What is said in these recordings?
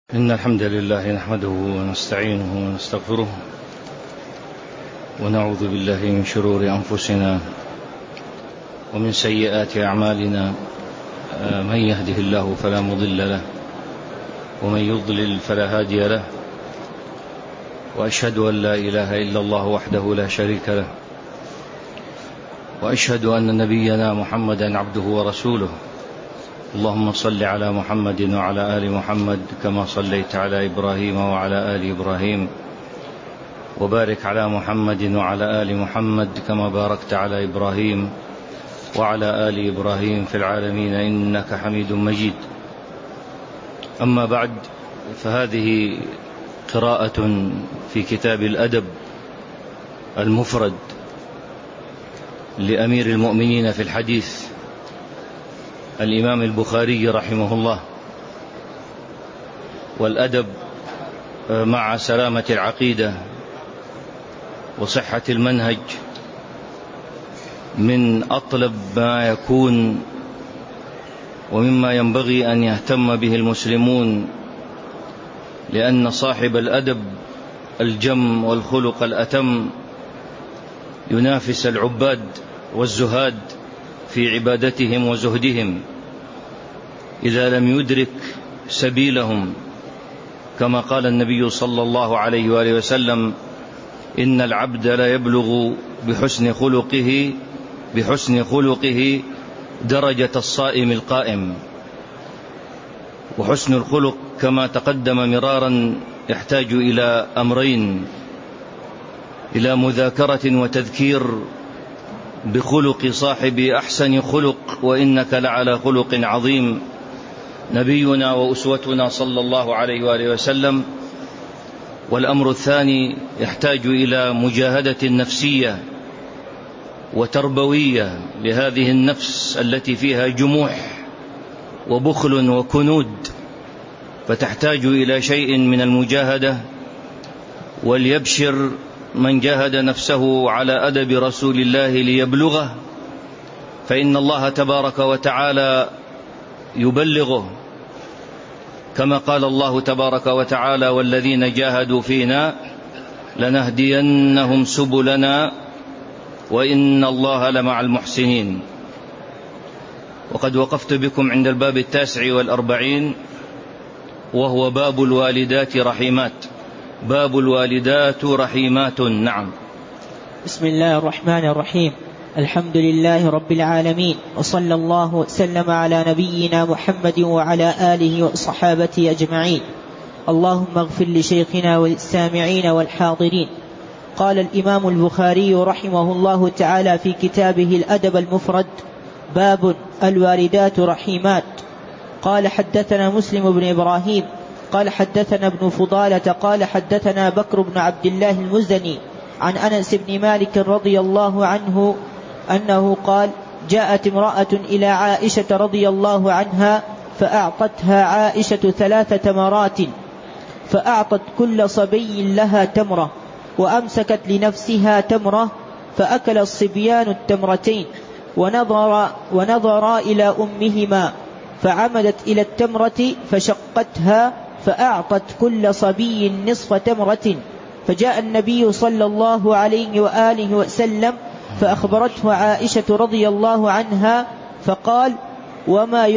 إن الحمد لله نحمده ونستعينه ونستغفره ونعوذ بالله من شرور أنفسنا ومن سيئات أعمالنا. من يهده الله فلا مضل له ومن يضلل فلا هادي له، وأشهد أن لا إله إلا الله وحده لا شريك له، وأشهد أن نبينا محمدا عبده ورسوله. اللهم صل على محمد وعلى آل محمد كما صليت على إبراهيم وعلى آل إبراهيم، وبارك على محمد وعلى آل محمد كما باركت على إبراهيم وعلى آل إبراهيم في العالمين إنك حميد مجيد. أما بعد، فهذه قراءة في كتاب الأدب المفرد لأمير المؤمنين في الحديث الإمام البخاري رحمه الله. والأدب مع سلامة العقيدة وصحة المنهج من أطلب ما يكون ومما ينبغي أن يهتم به المسلمون، لأن صاحب الأدب الجم والخلق الأتم ينافس العباد والزهاد في عبادتهم وزهدهم إذا لم يدرك سبيلهم، كما قال النبي صلى الله عليه وآله وسلم: إن العبد لا يبلغ بحسن خلقه درجة الصائم القائم. وحسن الخلق كما تقدم مرارا يحتاج إلى أمرين: إلى مذاكرة وتذكير بخلق صاحب أحسن خلق، وإنك لعلى خلق عظيم، نبينا وأسوتنا صلى الله عليه وآله وسلم. والأمر الثاني يحتاج إلى مجاهدة نفسية وتربوية لهذه النفس التي فيها جموح وبخل وكنود، فتحتاج إلى شيء من المجاهدة. وليبشر من جاهد نفسه على أدب رسول الله ليبلغه، فإن الله تبارك وتعالى يبلغه، كما قال الله تبارك وتعالى: والذين جاهدوا فينا لنهدينهم سبلنا وإن الله لمع المحسنين. وقد وقفت بكم عند الباب 49، وهو باب الوالدات رحيمات. باب الوالدات رحيمات. نعم. بسم الله الرحمن الرحيم. الحمد لله رب العالمين، وصلى الله وسلم على نبينا محمد وعلى آله وصحابته أجمعين. اللهم اغفر لشيخنا والسامعين والحاضرين. قال الإمام البخاري رحمه الله تعالى في كتابه الأدب المفرد: باب الوالدات رحيمات. قال: حدثنا مسلم بن إبراهيم قال حدثنا ابن فضالة قال حدثنا بكر بن عبد الله المزني عن أنس بن مالك رضي الله عنه أنه قال: جاءت امرأة إلى عائشة رضي الله عنها فأعطتها عائشة 3 تمرات، فأعطت كل صبي لها تمرة، وأمسكت لنفسها تمرة، فأكل الصبيان التمرتين ونظرا إلى أمهما، فعمدت إلى التمرة فشقتها، فأعطت كل صبي نصف تمرة. فجاء النبي صلى الله عليه وآله وسلم فأخبرته عائشة رضي الله عنها، فقال: وما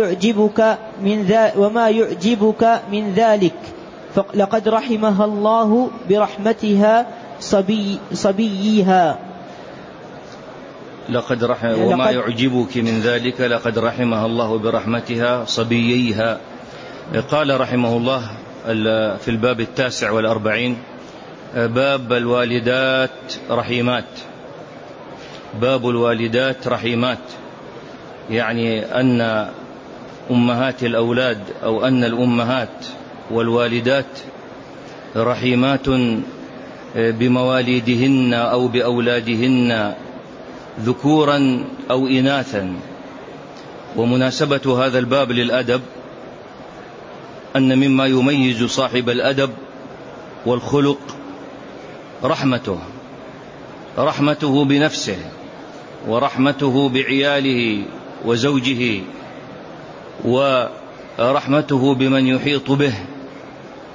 يعجبك من ذلك؟ لقد رحمها الله برحمتها صبيها. وما يعجبك من ذلك لقد رحمها الله برحمتها صبييها. قال رحمه الله في الباب 49: باب الوالدات رحيمات. باب الوالدات رحيمات، يعني أن أمهات الأولاد أو أن الأمهات والوالدات رحيمات بمواليدهن أو بأولادهن ذكورا أو إناثا. ومناسبة هذا الباب للأدب أن مما يميز صاحب الأدب والخلق رحمته بنفسه، ورحمته بعياله وزوجه، ورحمته بمن يحيط به،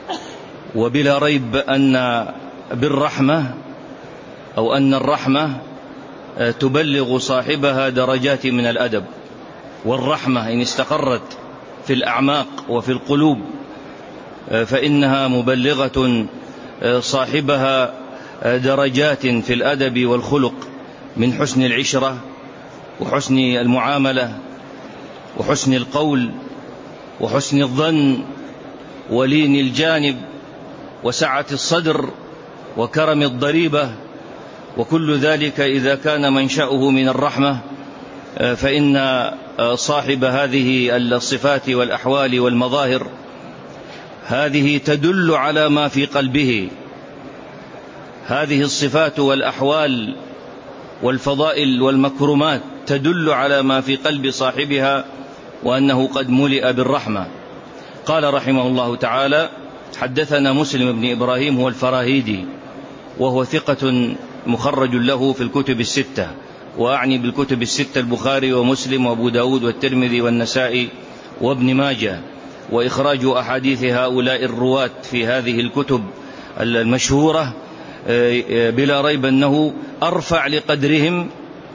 وبلا ريب أن بالرحمة أو أن الرحمة تبلغ صاحبها درجات من الأدب، والرحمة إن استقرت في الأعماق وفي القلوب فإنها مبلغة صاحبها درجات في الأدب والخلق، من حسن العشرة وحسن المعاملة وحسن القول وحسن الظن ولين الجانب وسعة الصدر وكرم الضريبة، وكل ذلك إذا كان منشأه من الرحمة فإن صاحب هذه الصفات والأحوال والمظاهر هذه تدل على ما في قلبه. هذه الصفات والأحوال والفضائل والمكرمات تدل على ما في قلب صاحبها وأنه قد ملئ بالرحمة. قال رحمه الله تعالى: حدثنا مسلم بن إبراهيم هو الفراهيدي، وهو ثقة مخرج له في الكتب الستة، وأعني بالكتب الستة البخاري ومسلم وأبو داود والترمذي والنسائي وابن ماجه، وإخراج أحاديث هؤلاء الرواة في هذه الكتب المشهورة بلا ريب أنه أرفع لقدرهم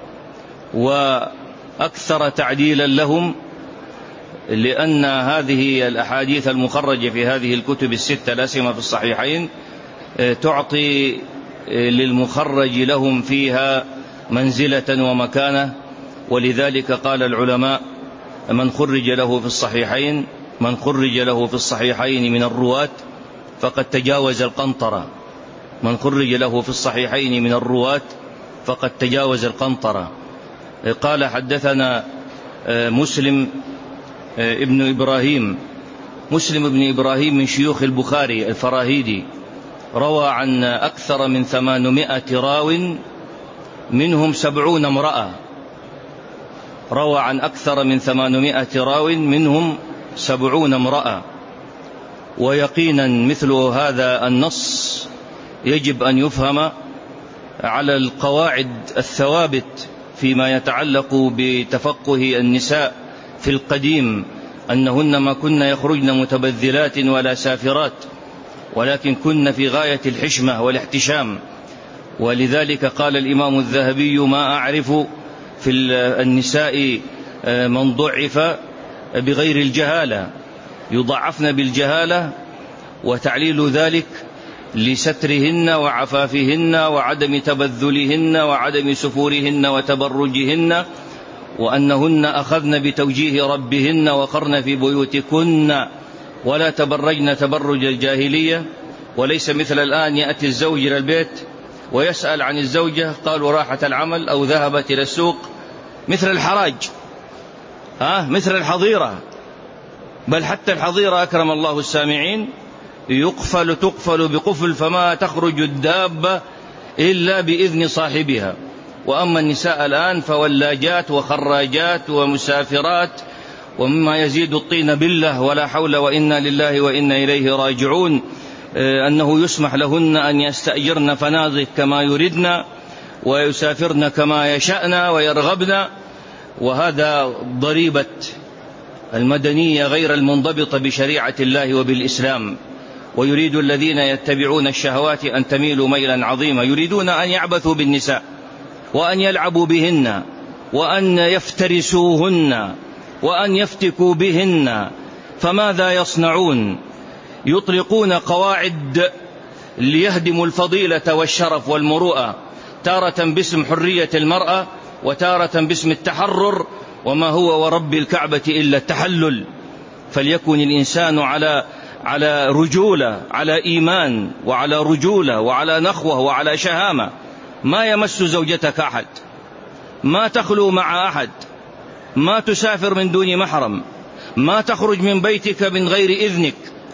وأكثر تعديلا لهم، لأن هذه الأحاديث المخرجة في هذه الكتب الستة لا سيما في الصحيحين تعطي للمخرج لهم فيها منزلة ومكانة. ولذلك قال العلماء: من خرج له في الصحيحين من الرواة فقد تجاوز القنطرة. من خرج له في الصحيحين من الرواة فقد تجاوز القنطرة. قال: حدثنا مسلم ابن إبراهيم. مسلم بن إبراهيم من شيوخ البخاري الفراهيدي، روى عن أكثر من 800 راو منهم 70 امرأة. روى عن أكثر من 800 راو منهم 70 امرأة. ويقينا مثل هذا النص يجب أن يفهم على القواعد الثوابت فيما يتعلق بتفقه النساء في القديم، أنهن ما كن يخرجن متبذلات ولا سافرات، ولكن كن في غاية الحشمة والاحتشام. ولذلك قال الإمام الذهبي: ما أعرف في النساء من ضعف بغير الجهالة، يضعفن بالجهالة، وتعليل ذلك لسترهن وعفافهن وعدم تبذلهن وعدم سفورهن وتبرجهن، وأنهن أخذن بتوجيه ربهن وقرن في بيوتكن ولا تبرجن تبرج الجاهلية. وليس مثل الآن يأتي الزوج إلى البيت ويسأل عن الزوجة، قالوا راحت العمل أو ذهبت إلى السوق، مثل الحراج، مثل الحظيرة. بل حتى الحظيرة أكرم الله السامعين تقفل بقفل، فما تخرج الدابة إلا بإذن صاحبها. وأما النساء الآن فولاجات وخراجات ومسافرات، ومما يزيد الطين بالله ولا حول وإنا لله وإنا إليه راجعون، أنه يسمح لهن أن يستأجرن فنادق كما يردن ويسافرن كما يشأن ويرغبن. وهذا ضريبة المدنية غير المنضبطة بشريعة الله وبالإسلام. ويريد الذين يتبعون الشهوات أن تميلوا ميلا عظيما، يريدون أن يعبثوا بالنساء وأن يلعبوا بهن وأن يفترسوهن وأن يفتكوا بهن. فماذا يصنعون؟ يطلقون قواعد ليهدموا الفضيلة والشرف والمروءة، تارة باسم حرية المرأة وتارة باسم التحرر، وما هو ورب الكعبة إلا التحلل. فليكن الإنسان على رجولة، على إيمان وعلى رجولة وعلى نخوة وعلى شهامة. ما يمس زوجتك أحد، ما تخلو مع أحد، ما تسافر من دون محرم، ما تخرج من بيتك من غير إذنك.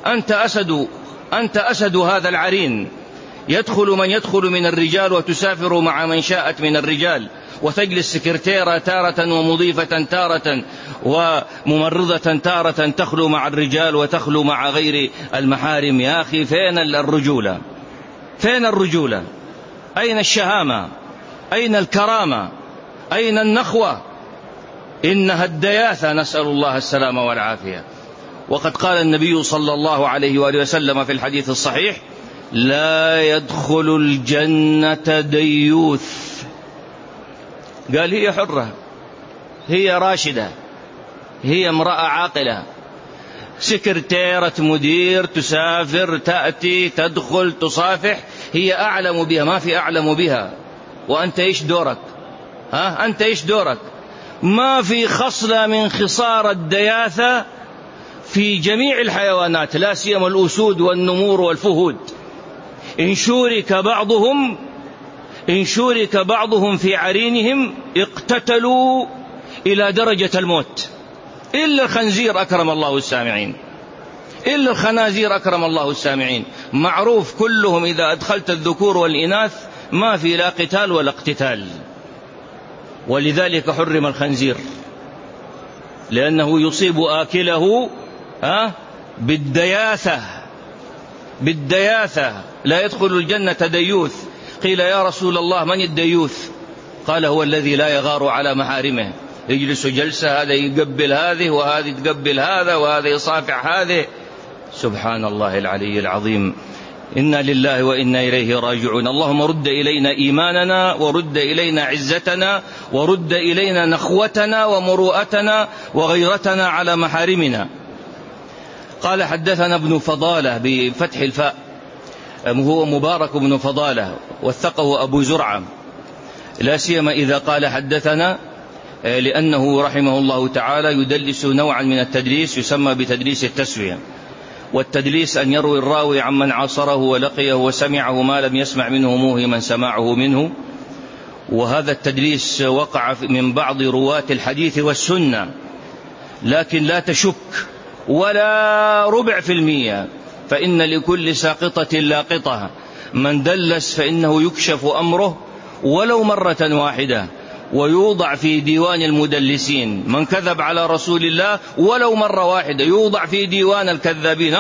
أنت أسد هذا العرين. يدخل من يدخل من الرجال وتسافر مع من شاءت من الرجال، وتجلس سكرتيرة تارة ومضيفة تارة وممرضة تارة، تخلو مع الرجال وتخلو مع غير المحارم. يا أخي فين الرجولة؟ فين الرجولة؟ أين الشهامة؟ أين الكرامة؟ أين النخوة؟ إنها الدياثة، نسأل الله السلامة والعافية. وقد قال النبي صلى الله عليه وآله وسلم في الحديث الصحيح: لا يدخل الجنة ديوث. قال هي حرة، هي راشدة، هي امرأة عاقلة، سكرتيرة مدير، تسافر تأتي تدخل تصافح، هي أعلم بها، ما في أعلم بها. وأنت إيش دورك؟ أنت إيش دورك؟ ما في خصلة من خصال الدياثة في جميع الحيوانات، لا سيما الأسود والنمور والفهود. إن شورك بعضهم في عرينهم اقتتلوا إلى درجة الموت، إلا الخنزير أكرم الله السامعين، إلا الخنازير أكرم الله السامعين. معروف كلهم إذا أدخلت الذكور والإناث ما في لا قتال ولا اقتتال. ولذلك حرم الخنزير، لأنه يصيب آكله بالدياثة. لا يدخل الجنة ديوث. قيل يا رسول الله من الديوث؟ قال هو الذي لا يغار على محارمه، يجلس جلسة، هذا يقبل هذه وهذه تقبل هذا وهذا يصافح هذه. سبحان الله العلي العظيم. إنا لله وإنا إليه راجعون. اللهم رد إلينا إيماننا، ورد إلينا عزتنا، ورد إلينا نخوتنا ومروءتنا وغيرتنا على محارمنا. قال حدثنا ابن فضالة بفتح الفاء، هو مبارك بن فضالة، وثقه أبو زرعة، لا سيما إذا قال حدثنا، لأنه رحمه الله تعالى يدلس نوعا من التدليس يسمى بتدليس التسوية. والتدليس أن يروي الراوي عمن عاصره ولقيه وسمعه ما لم يسمع منه موهما سماعه منه. وهذا التدليس وقع من بعض رواة الحديث والسنة، لكن لا تشك ولا ربع في المية، فإن لكل ساقطة لاقطة. من دلس فإنه يكشف أمره ولو مرة واحدة، ويوضع في ديوان المدلسين. من كذب على رسول الله ولو مرة واحدة يوضع في ديوان الكذابين.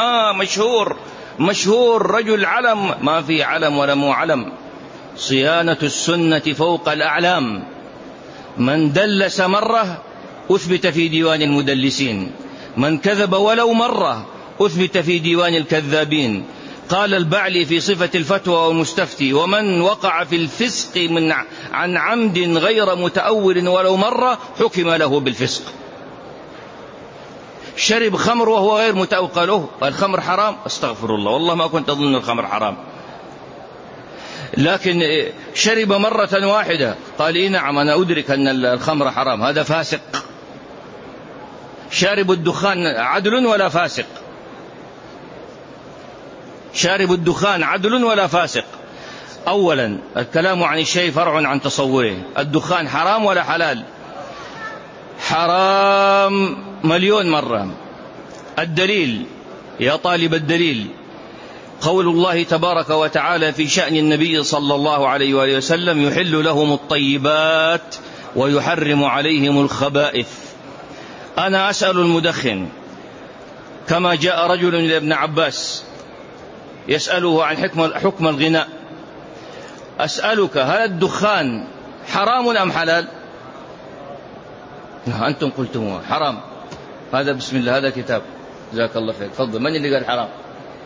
مشهور رجل علم، ما في علم ولا مو علم. صيانة السنة فوق الأعلام. من دلس مرة أثبت في ديوان المدلسين، من كذب ولو مرة أثبت في ديوان الكذابين. قال البعلي في صفة الفتوى والمستفتي: ومن وقع في الفسق عن عمد غير متأول ولو مرة حكم له بالفسق. شرب خمر وهو غير متأول، قالوا الخمر حرام، استغفر الله، والله ما كنت أظن الخمر حرام، لكن شرب مرة واحدة، قال إيه نعم أنا أدرك أن الخمر حرام، هذا فاسق. شارب الدخان عدل ولا فاسق؟ شارب الدخان عدل ولا فاسق؟ أولا الكلام عن الشيء فرع عن تصوره. الدخان حرام ولا حلال؟ حرام مليون مرة. الدليل يا طالب الدليل قول الله تبارك وتعالى في شأن النبي صلى الله عليه وآله وسلم: يحل لهم الطيبات ويحرم عليهم الخبائث. أنا أسأل المدخن كما جاء رجل إلى ابن عباس يسأله عن حكم الغناء، أسألك هل الدخان حرام أم حلال؟ أنتم قلتم حرام. هذا بسم الله، هذا كتاب، جزاك الله خير، تفضل. من اللي قال حرام؟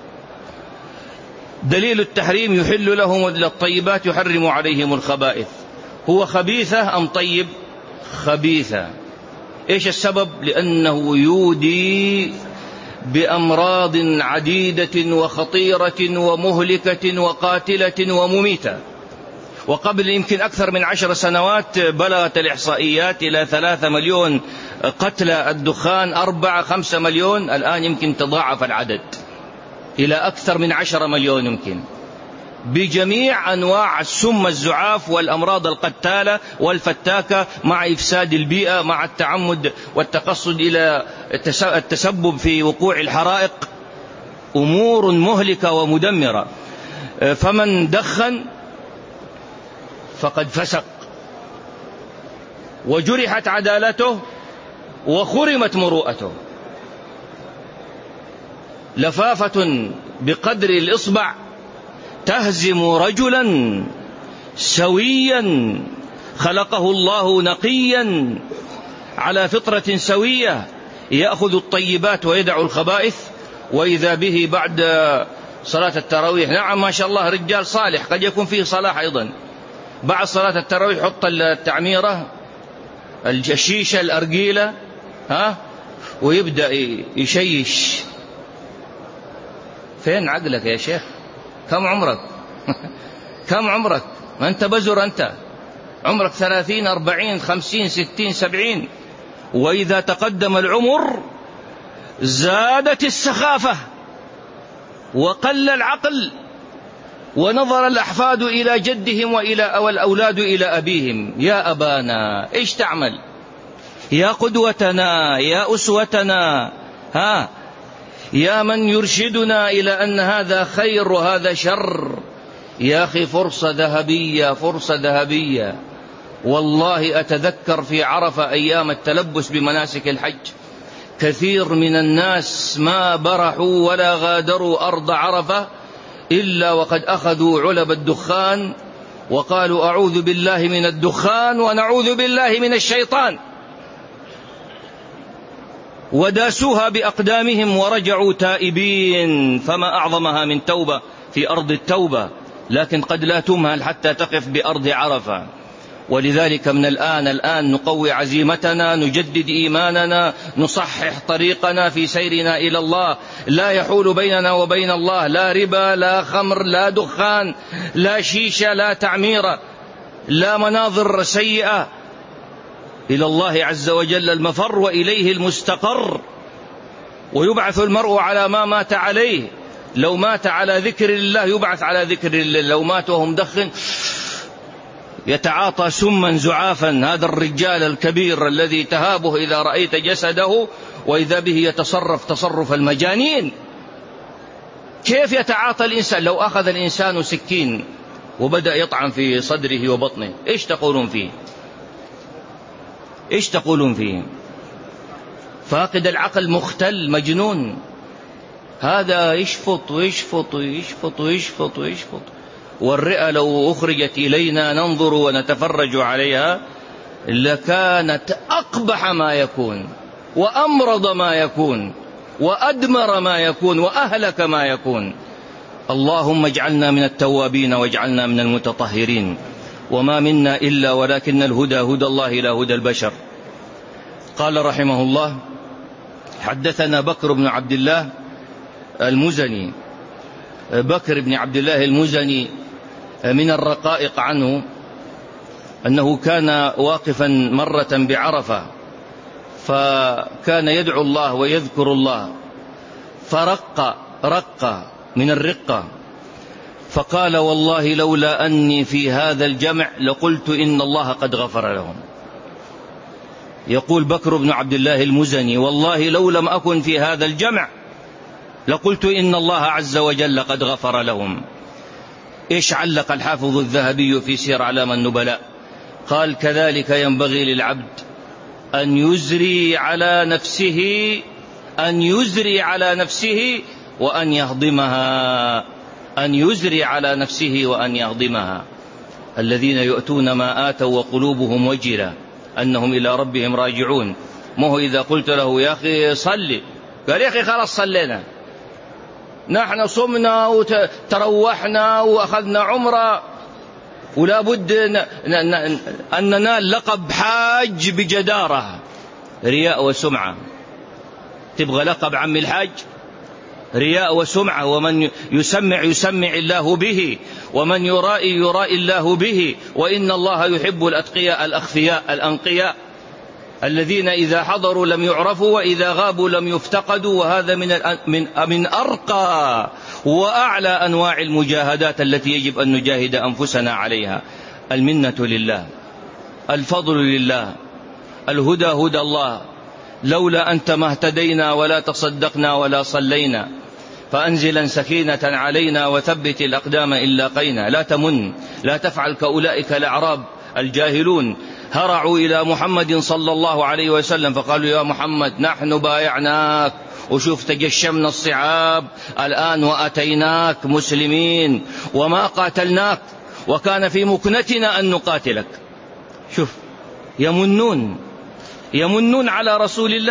دليل التحريم: يحل لهم الطيبات يحرم عليهم الخبائث. هو خبيثة أم طيب؟ خبيثة. إيش السبب؟ لأنه يودي بأمراض عديدة وخطيرة ومهلكة وقاتلة ومميتة. وقبل يمكن أكثر من 10 سنوات بلغت الإحصائيات إلى 3 مليون قتلى الدخان، 4-5 مليون، الآن يمكن تضاعف العدد إلى أكثر من 10 مليون يمكن، بجميع أنواع السم الزعاف والأمراض القتالة والفتاكة، مع إفساد البيئة، مع التعمد والتقصد إلى التسبب في وقوع الحرائق، أمور مهلكة ومدمرة. فمن دخن فقد فسق وجرحت عدالته وخرمت مروءته. لفافة بقدر الإصبع تهزم رجلا سويا خلقه الله نقيا على فطرة سوية يأخذ الطيبات ويدع الخبائث، وإذا به بعد صلاة التراويح، نعم ما شاء الله رجال صالح، قد يكون فيه صلاح أيضا، بعد صلاة التراويح يحط التعميرة، الشيشة، الأرجيلة، ويبدأ يشيش. فين عقلك يا شيخ؟ كم عمرك؟ كم عمرك؟ ما أنت بزر، أنت عمرك 30 40 50 60 70. وإذا تقدم العمر زادت السخافة وقل العقل، ونظر الأحفاد إلى جدهم والأولاد إلى أبيهم. يا أبانا إيش تعمل؟ يا قدوتنا، يا أسوتنا، يا من يرشدنا إلى أن هذا خير وهذا شر. يا أخي فرصة ذهبية، فرصة ذهبية. والله أتذكر في عرفة أيام التلبس بمناسك الحج، كثير من الناس ما برحوا ولا غادروا أرض عرفة إلا وقد أخذوا علب الدخان وقالوا أعوذ بالله من الدخان ونعوذ بالله من الشيطان، وداسوها بأقدامهم ورجعوا تائبين. فما أعظمها من توبة في أرض التوبة، لكن قد لا تمهل حتى تقف بأرض عرفة. ولذلك من الآن نقوي عزيمتنا، نجدد إيماننا، نصحح طريقنا في سيرنا إلى الله. لا يحول بيننا وبين الله لا ربا، لا خمر، لا دخان، لا شيشة، لا تعميرة، لا مناظر سيئة. إلى الله عز وجل المفر وإليه المستقر، ويبعث المرء على ما مات عليه. لو مات على ذكر الله يبعث على ذكر الله، لو مات وهو مدخن يتعاطى سما زعافا، هذا الرجال الكبير الذي تهابه إذا رأيت جسده، وإذا به يتصرف تصرف المجانين. كيف يتعاطى الإنسان؟ لو أخذ الإنسان سكين وبدأ يطعن في صدره وبطنه، إيش تقولون فيه؟ إيش تقولون فيه؟ فاقد العقل، مختل، مجنون. هذا يشفط ويشفط ويشفط ويشفط ويشفط. والرئة لو أخرجت إلينا ننظر ونتفرج عليها لكانت أقبح ما يكون، وأمرض ما يكون، وأدمر ما يكون، وأهلك ما يكون. اللهم اجعلنا من التوابين واجعلنا من المتطهرين. وما منا إلا ولكن الهدى هدى الله لا هدى البشر. قال رحمه الله: حدثنا بكر بن عبد الله المزني. بكر بن عبد الله المزني من الرقائق عنه أنه كان واقفا مرة بعرفة، فكان يدعو الله ويذكر الله، فرق من الرقة، فقال: والله لولا أني في هذا الجمع لقلت إن الله قد غفر لهم. يقول بكر بن عبد الله المزني: والله لو لم أكن في هذا الجمع لقلت إن الله عز وجل قد غفر لهم. إيش علق الحافظ الذهبي في سير أعلام النبلاء؟ قال: كذلك ينبغي للعبد أن يزري على نفسه وأن يهضمها، أن يزري على نفسه وأن يهضمها. الذين يؤتون ما آتوا وقلوبهم وجلة أنهم إلى ربهم راجعون. ما هو إذا قلت له يا أخي صلي، قال: يا أخي خلاص صلينا، نحن صمنا وتروحنا وأخذنا عمرة، ولا بد أن ننال لقب حاج بجدارة. رياء وسمعة. تبغى لقب عم الحاج؟ رياء وسمعة. ومن يسمع الله به، ومن يرائي الله به. وإن الله يحب الأتقياء الأخفياء الأنقياء الذين إذا حضروا لم يعرفوا وإذا غابوا لم يفتقدوا. وهذا من أرقى وأعلى أنواع المجاهدات التي يجب أن نجاهد أنفسنا عليها. المنة لله، الفضل لله، الهدى هدى الله. لولا أنت ما اهتدينا ولا تصدقنا ولا صلينا، فأنزلا سكينة علينا وثبت الأقدام إن لاقينا. لا تمن، لا تفعل كأولئك الأعراب الجاهلون، هرعوا إلى محمد صلى الله عليه وسلم فقالوا: يا محمد نحن بايعناك، وشوف تجشمنا الصعاب الآن وأتيناك مسلمين وما قاتلناك، وكان في مكنتنا أن نقاتلك. شوف، يمنون على رسول الله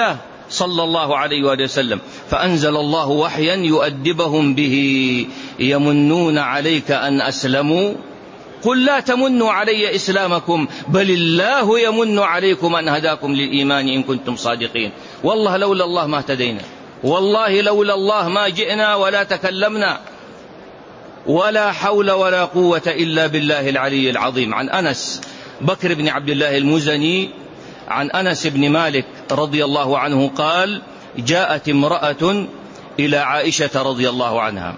صلى الله عليه وآله وسلم، فأنزل الله وحيا يؤدبهم به: يمنون عليك أن أسلموا قل لا تمنوا علي إسلامكم بل الله يمن عليكم أن هداكم للإيمان إن كنتم صادقين. والله لولا الله ما اهتدينا، والله لولا الله ما جئنا ولا تكلمنا، ولا حول ولا قوة إلا بالله العلي العظيم. عن أنس بكر بن عبد الله المزني عن أنس بن مالك رضي الله عنه قال: جاءت امرأة إلى عائشة رضي الله عنها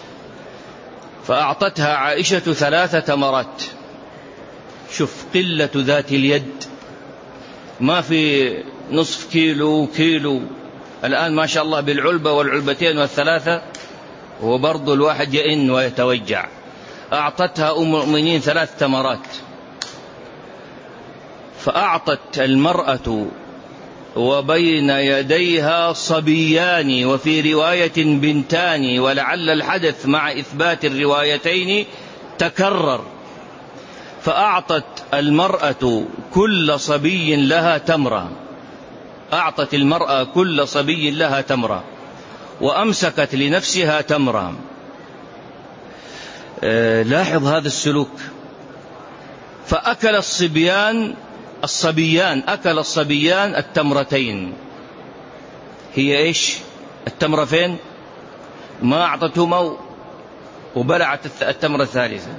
فأعطتها عائشة 3 تمرات. شوف قلة ذات اليد، ما في نصف كيلو كيلو، الآن ما شاء الله بالعلبة والعلبتين والثلاثة وبرضو الواحد يئن ويتوجع. أعطتها أم المؤمنين 3 تمرات. فأعطت المرأة وبين يديها صبيان، وفي رواية بنتان، ولعل الحدث مع إثبات الروايتين تكرر. فأعطت المرأة كل صبي لها تمرة، أعطت المرأة كل صبي لها تمرة، وأمسكت لنفسها تمرة. لاحظ هذا السلوك. فأكل الصبيان أكل الصبيان التمرتين. هي إيش التمرة فين؟ ما أعطتهما وبلعت التمرة الثالثة.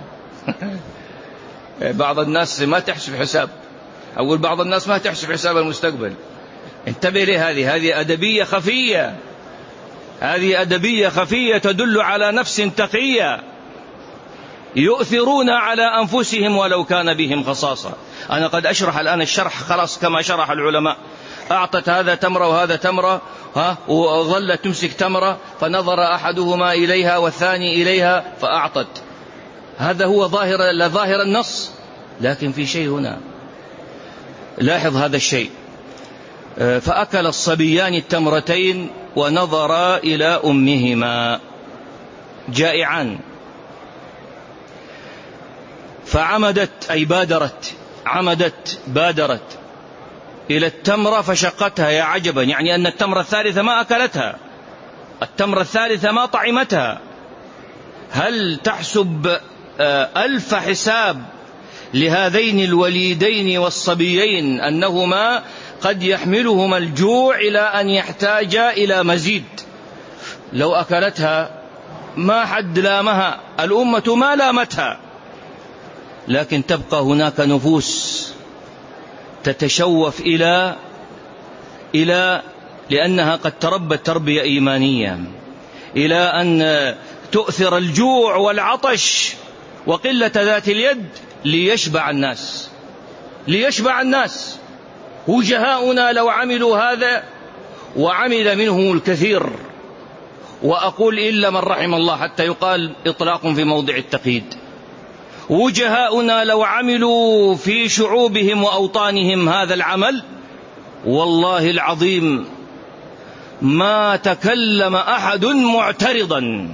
بعض الناس ما تحسب حساب، أقول بعض الناس ما تحسب حساب المستقبل. انتبه لهذه، هذه أدبية خفية، هذه أدبية خفية تدل على نفس تقية، يؤثرون على أنفسهم ولو كان بهم خصاصة. أنا قد أشرح الآن الشرح خلاص كما شرح العلماء. أعطت هذا تمرة وهذا تمرة، وظلت تمسك تمرة، فنظر أحدهما إليها والثاني إليها فأعطت. هذا هو ظاهر النص، لكن في شيء هنا. لاحظ هذا الشيء. فأكل الصبيان التمرتين ونظرا إلى أمهما جائعان، فعمدت أي بادرت إلى التمرة فشقتها. يا عجبا، يعني أن التمرة الثالثة ما أكلتها، التمرة الثالثة ما طعمتها. هل تحسب 1000 حساب لهذين الوليدين والصبيين أنهما قد يحملهما الجوع إلى أن يحتاجا إلى مزيد؟ لو أكلتها ما حد لامها، الأمة ما لامتها، لكن تبقى هناك نفوس تتشوف إلى لأنها قد تربت تربية إيمانية، إلى أن تؤثر الجوع والعطش وقلة ذات اليد ليشبع الناس. وجهاؤنا لو عملوا هذا وعمل منهم الكثير، وأقول إلا من رحم الله حتى يقال إطلاق في موضع التقييد. وجهاؤنا لو عملوا في شعوبهم وأوطانهم هذا العمل، والله العظيم ما تكلم أحد معترضا.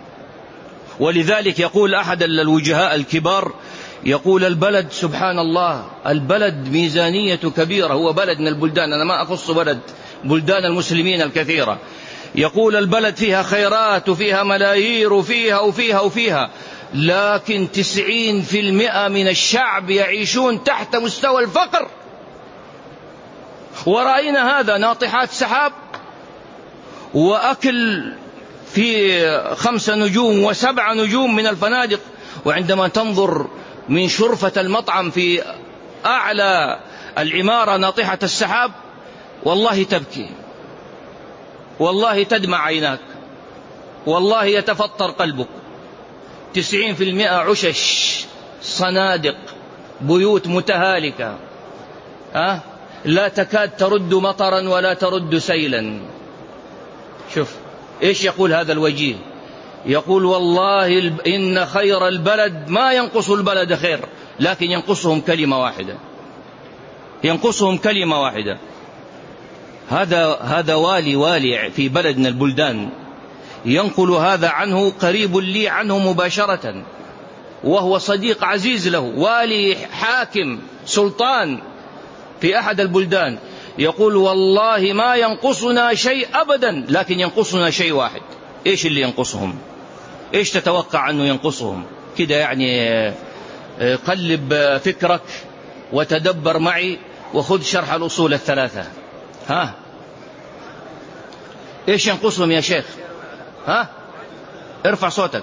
ولذلك يقول أحد الوجهاء الكبار، يقول البلد سبحان الله، البلد ميزانية كبيرة، هو بلد من البلدان، أنا ما أخص بلدان المسلمين الكثيرة. يقول البلد فيها خيرات وفيها ملايير وفيها، لكن 90% من الشعب يعيشون تحت مستوى الفقر. ورأينا هذا، ناطحات سحاب وأكل في 5 نجوم و7 نجوم من الفنادق. وعندما تنظر من شرفة المطعم في أعلى العمارة ناطحة السحاب، والله تبكي، والله تدمع عيناك، والله يتفطر قلبك. 90% عشش، صنادق، بيوت متهالكة، لا تكاد ترد مطرا ولا ترد سيلا. شوف إيش يقول هذا الوجيه، يقول والله إن خير البلد ما ينقص البلد خير، لكن ينقصهم كلمة واحدة. هذا والي في بلد من البلدان ينقل هذا عنه قريب لي عنه مباشرة، وهو صديق عزيز له، والي حاكم سلطان في أحد البلدان. يقول والله ما ينقصنا شيء أبدا، لكن ينقصنا شيء واحد. إيش اللي ينقصهم؟ إيش تتوقع أنه ينقصهم كده؟ يعني قلب فكرك وتدبر معي وخذ شرح الأصول الثلاثة. ها، إيش ينقصهم يا شيخ؟ ها، ارفع صوتك.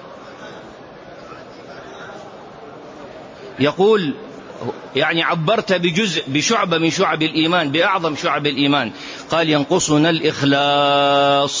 يقول يعني عبرت بجزء، بشعبة من شعب الإيمان، بأعظم شعب الإيمان. قال ينقصنا الإخلاص.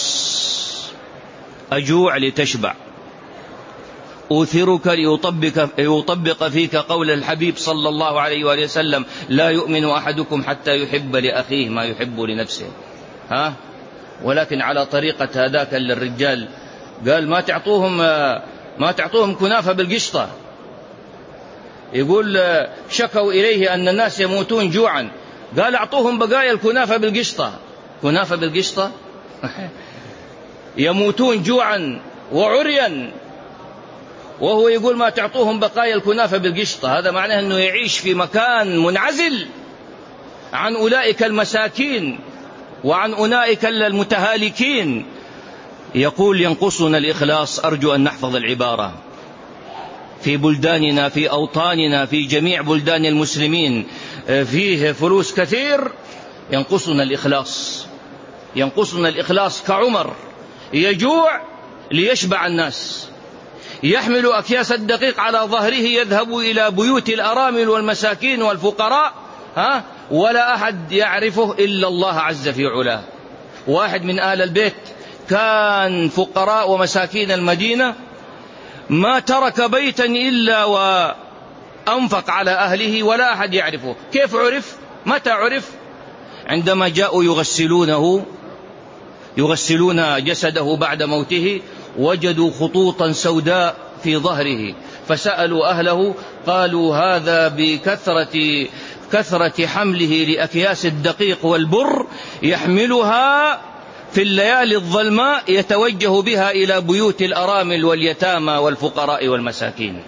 أجوع لتشبع، أوثرك ليطبق فيك قول الحبيب صلى الله عليه وآله وسلم: لا يؤمن أحدكم حتى يحب لأخيه ما يحب لنفسه. ها، ولكن على طريقة هذاك للرجال، قال ما تعطوهم كنافة بالقشطة. يقول شكوا إليه أن الناس يموتون جوعا، قال أعطوهم بقايا الكنافة بالقشطة. كنافة بالقشطة يموتون جوعا وعريا، وهو يقول ما تعطوهم بقايا الكنافة بالقشطة. هذا معناه أنه يعيش في مكان منعزل عن أولئك المساكين وعن أولئك المتهالكين. يقول ينقصنا الإخلاص. أرجو أن نحفظ العبارة. في بلداننا، في أوطاننا، في جميع بلدان المسلمين فيه فلوس كثير، ينقصنا الإخلاص. ينقصنا الإخلاص كعمر يجوع ليشبع الناس، يحمل أكياس الدقيق على ظهره، يذهب إلى بيوت الأرامل والمساكين والفقراء، ولا أحد يعرفه إلا الله عز في علاه. واحد من آل البيت كان فقراء ومساكين المدينة، ما ترك بيتا إلا وأنفق على أهله ولا أحد يعرفه. كيف عرف؟ متى عرف؟ عندما جاءوا يغسلون جسده بعد موته، وجدوا خطوطا سوداء في ظهره، فسألوا أهله، قالوا هذا بكثرة حمله لأكياس الدقيق والبر، يحملها في الليالي الظلماء يتوجه بها إلى بيوت الأرامل واليتامى والفقراء والمساكين.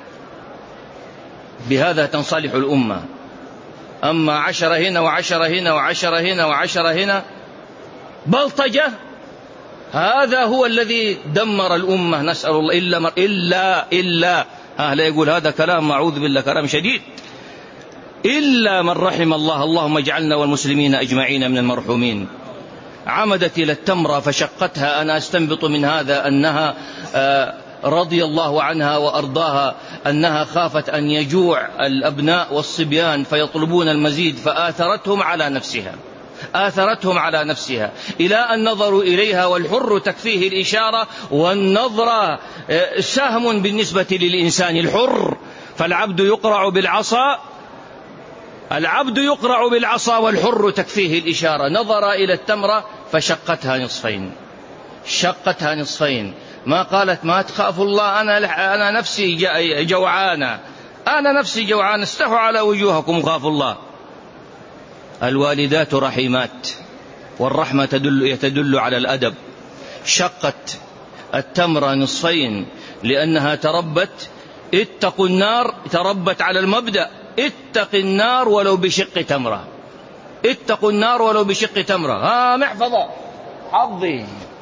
بهذا تنصلح الأمة. أما 10 هنا و10 هنا و10 هنا و10 هنا بلطجة، هذا هو الذي دمر الأمة. نسأل الله إلا لا يقول هذا كلام أعوذ بالله كلام شديد، إلا من رحم الله. اللهم اجعلنا والمسلمين أجمعين من المرحومين. عمدت إلى التمرة فشقتها. أنا أستنبط من هذا أنها رضي الله عنها وأرضاها أنها خافت أن يجوع الأبناء والصبيان فيطلبون المزيد، فآثرتهم على نفسها إلى أن نظروا إليها. والحر تكفيه الإشارة، والنظرة سهم بالنسبة للإنسان الحر. فالعبد يقرع بالعصا والحر تكفيه الإشارة. نظر إلى التمرة فشقتها نصفين. ما قالت ما تخاف الله، أنا نفسي جوعانة، استحوا على وجوهكم خافوا الله. الوالدات رحيمات، والرحمة تدل على الأدب. شقت التمرة نصفين لأنها تربت على المبدأ اتق النار ولو بشق تمرة. محفظة حظي،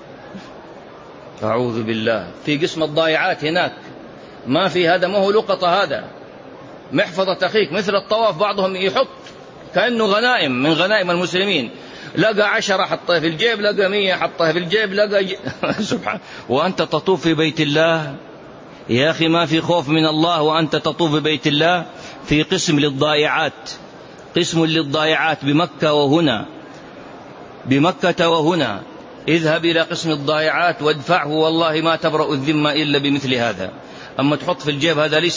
أعوذ بالله. في قسم الضائعات هناك ما في هذا، ما هو لقطة، هذا محفظة أخيك. مثل الطواف بعضهم يحط كأنه غنائم من غنائم المسلمين، لقى 10 حطها في الجيب، لقى 100 حطها في الجيب، سبحان. وأنت تطوف في بيت الله يا أخي، ما في خوف من الله وأنت تطوف في بيت الله. في قسم للضائعات بمكة وهنا. اذهب إلى قسم الضائعات وادفعه، والله ما تبرأ الذمة إلا بمثل هذا. أما تحط في الجيب هذا ليس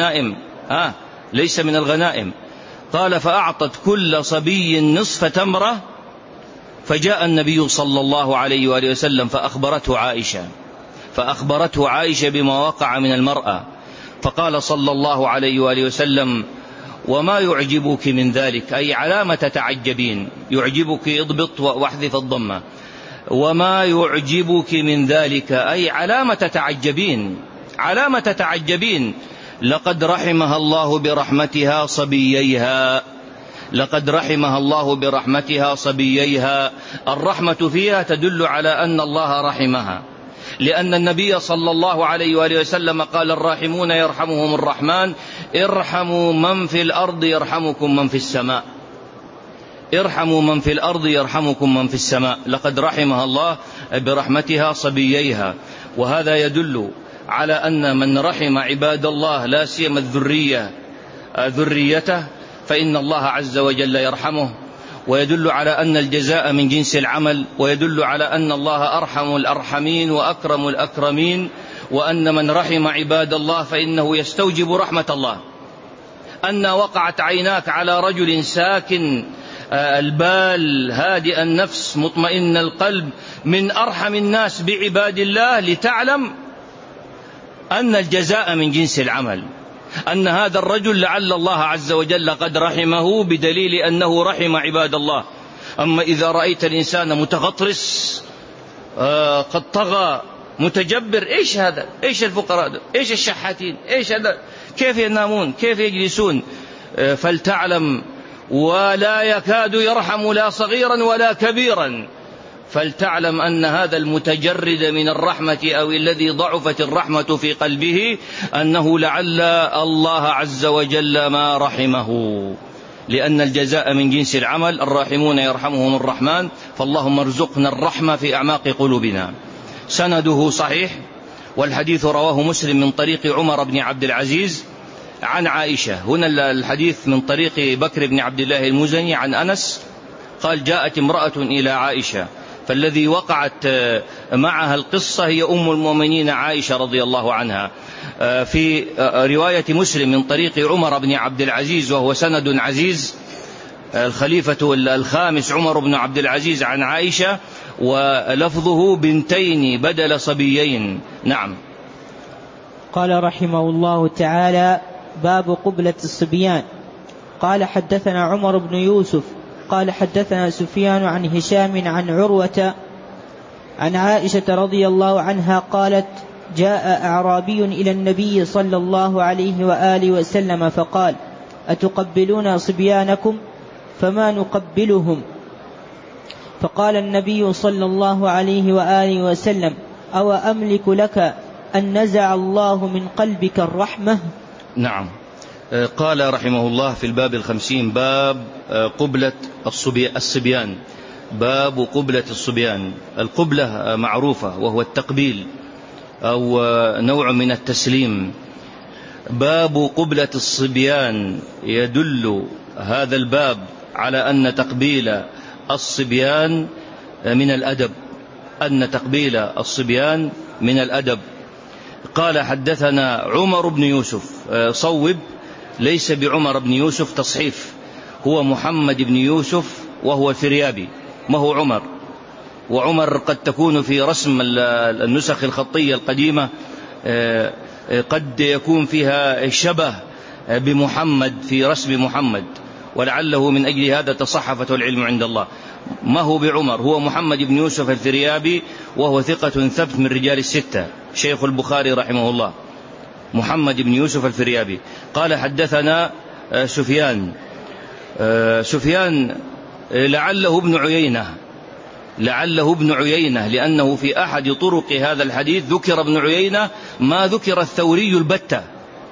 من الغنائم. قال فأعطت كل صبي نصف تمرة، فجاء النبي صلى الله عليه وآله وسلم فأخبرته عائشة بما وقع من المرأة. فقال صلى الله عليه وآله وسلم وما يعجبك من ذلك؟ أي علامة تتعجبين. يعجبك اضبط واحذف الضمة. وما يعجبك من ذلك أي علامة تتعجبين. لقد رحمها الله برحمتها صبييها، لقد رحمها الله برحمتها صبييها. الرحمة فيها تدل على أن الله رحمها، لأن النبي صلى الله عليه وآله وسلم قال: الراحمون يرحمهم الرحمن، ارحموا من في الأرض يرحمكم من في السماء. ارحموا من في الأرض يرحمكم من في السماء. لقد رحمها الله برحمتها صبييها. وهذا يدل على أن من رحم عباد الله لا سيما ذريته فإن الله عز وجل يرحمه، ويدل على أن الجزاء من جنس العمل، ويدل على أن الله أرحم الأرحمين وأكرم الأكرمين، وأن من رحم عباد الله فإنه يستوجب رحمة الله. أن وقعت عيناك على رجل ساكن البال هادئ النفس مطمئن القلب من أرحم الناس بعباد الله، لتعلم أن الجزاء من جنس العمل، أن هذا الرجل لعل الله عز وجل قد رحمه بدليل أنه رحم عباد الله. أما إذا رأيت الإنسان متغطرس قد طغى متجبر، إيش هذا؟ إيش الفقراء؟ إيش الشحاتين؟ إيش هذا؟ كيف ينامون؟ كيف يجلسون؟ فلتعلم ولا يكاد يرحم لا صغيرا ولا كبيرا. فلتعلم أن هذا المتجرد من الرحمة أو الذي ضعفت الرحمة في قلبه أنه لعل الله عز وجل ما رحمه، لأن الجزاء من جنس العمل. الراحمون يرحمهم الرحمن، فاللهم ارزقنا الرحمة في أعماق قلوبنا. سنده صحيح، والحديث رواه مسلم من طريق عمر بن عبد العزيز عن عائشة. هنا الحديث من طريق بكر بن عبد الله المزني عن أنس قال: جاءت امرأة إلى عائشة، فالذي وقعت معها القصة هي أم المؤمنين عائشة رضي الله عنها. في رواية مسلم من طريق عمر بن عبد العزيز، وهو سند عزيز، الخليفة الخامس عمر بن عبد العزيز عن عائشة، ولفظه بنتين بدل صبيين. نعم. قال رحمه الله تعالى: باب قبلة الصبيان. قال: حدثنا عمر بن يوسف قال: حدثنا سفيان عن هشام عن عروة عن عائشة رضي الله عنها قالت: جاء أعرابي إلى النبي صلى الله عليه وآله وسلم فقال: أتقبلون صبيانكم؟ فما نقبلهم. فقال النبي صلى الله عليه وآله وسلم: أو أملك لك أن نزع الله من قلبك الرحمة؟ نعم. قال رحمه الله في الباب 50: باب قبلة الصبيان. باب قبلة الصبيان. القبلة معروفة، وهو التقبيل أو نوع من التسليم. باب قبلة الصبيان، يدل هذا الباب على أن تقبيل الصبيان من الأدب، أن تقبيل الصبيان من الأدب. قال: حدثنا عمر بن يوسف. صوب، ليس بعمر بن يوسف تصحيف، هو محمد بن يوسف وهو الفريابي، ما هو عمر. وعمر قد تكون في رسم النسخ الخطية القديمة قد يكون فيها شبه بمحمد في رسم محمد، ولعله من أجل هذا تصحفته العلم عند الله. ما هو بعمر، هو محمد بن يوسف الفريابي، وهو ثقة ثبت من رجال الستة، شيخ البخاري رحمه الله، محمد بن يوسف الفريابي. قال: حدثنا سفيان. سفيان لعله ابن عيينة، لأنه في أحد طرق هذا الحديث ذكر ابن عيينة ما ذكر الثوري البتة.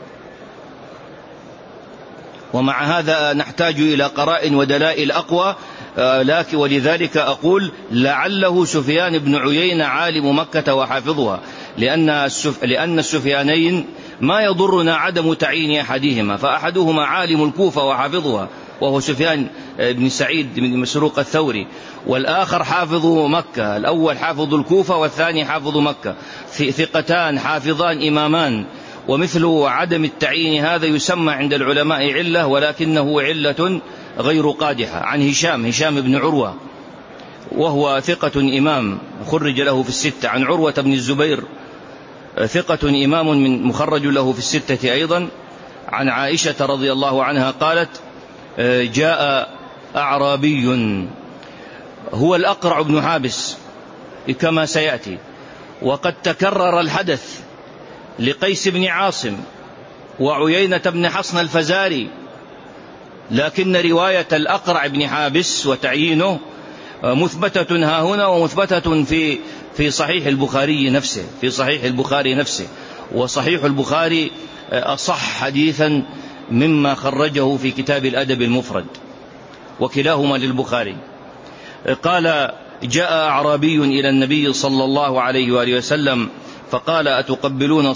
ومع هذا نحتاج إلى قرائن ودلائل أقوى، لكن ولذلك أقول لعله سفيان بن عيينة عالم مكة وحافظها، لأن السفيانين ما يضرنا عدم تعيين أحدهما، فأحدهما عالم الكوفة وحافظها وهو سفيان بن سعيد بن مسروق الثوري، والآخر حافظ مكة. الأول حافظ الكوفة والثاني حافظ مكة، ثقتان حافظان إمامان. ومثل عدم التعيين هذا يسمى عند العلماء علة، ولكنه علة غير قادحة. عن هشام بن عروة، وهو ثقة إمام خرج له في الستة. عن عروة بن الزبير، ثقة إمام من مخرج له في الستة أيضا. عن عائشة رضي الله عنها قالت: جاء أعرابي، هو الأقرع بن حابس كما سيأتي، وقد تكرر الحدث لقيس بن عاصم وعيينة بن حصن الفزاري لكن رواية الأقرع بن حابس وتعيينه مثبتة ها هنا ومثبتة في صحيح البخاري نفسه، في صحيح البخاري نفسه. وصحيح البخاري أصح حديثا مما خرجه في كتاب الأدب المفرد، وكلاهما للبخاري. قال: جاء أعرابي إلى النبي صلى الله عليه وآله وسلم فقال: أتقبلون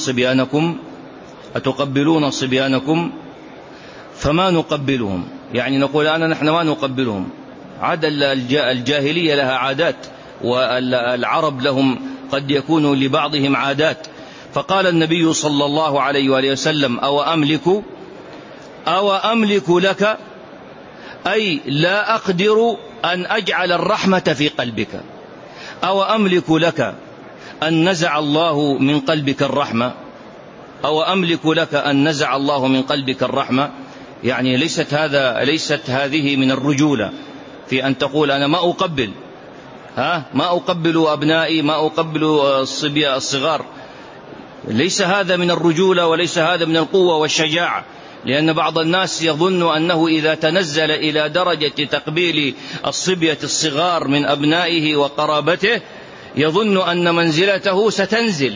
صبيانكم؟ فما نقبلهم، يعني نقول نحن ما نقبلهم. عادة الجاهلية لها عادات، والعرب لهم قد يكون لبعضهم عادات. فقال النبي صلى الله عليه وآله وسلم: أو أملك لك، أي لا أقدر أن أجعل الرحمة في قلبك. أو أملك لك أن نزع الله من قلبك الرحمة، أو أملك لك أن نزع الله من قلبك الرحمة. يعني ليست هذه من الرجولة في أن تقول أنا ما أقبل أبنائي، ما أقبل الصبية الصغار. ليس هذا من الرجولة، وليس هذا من القوة والشجاعة، لأن بعض الناس يظن أنه إذا تنزل إلى درجة تقبيل الصبية الصغار من أبنائه وقرابته يظن أن منزلته ستنزل،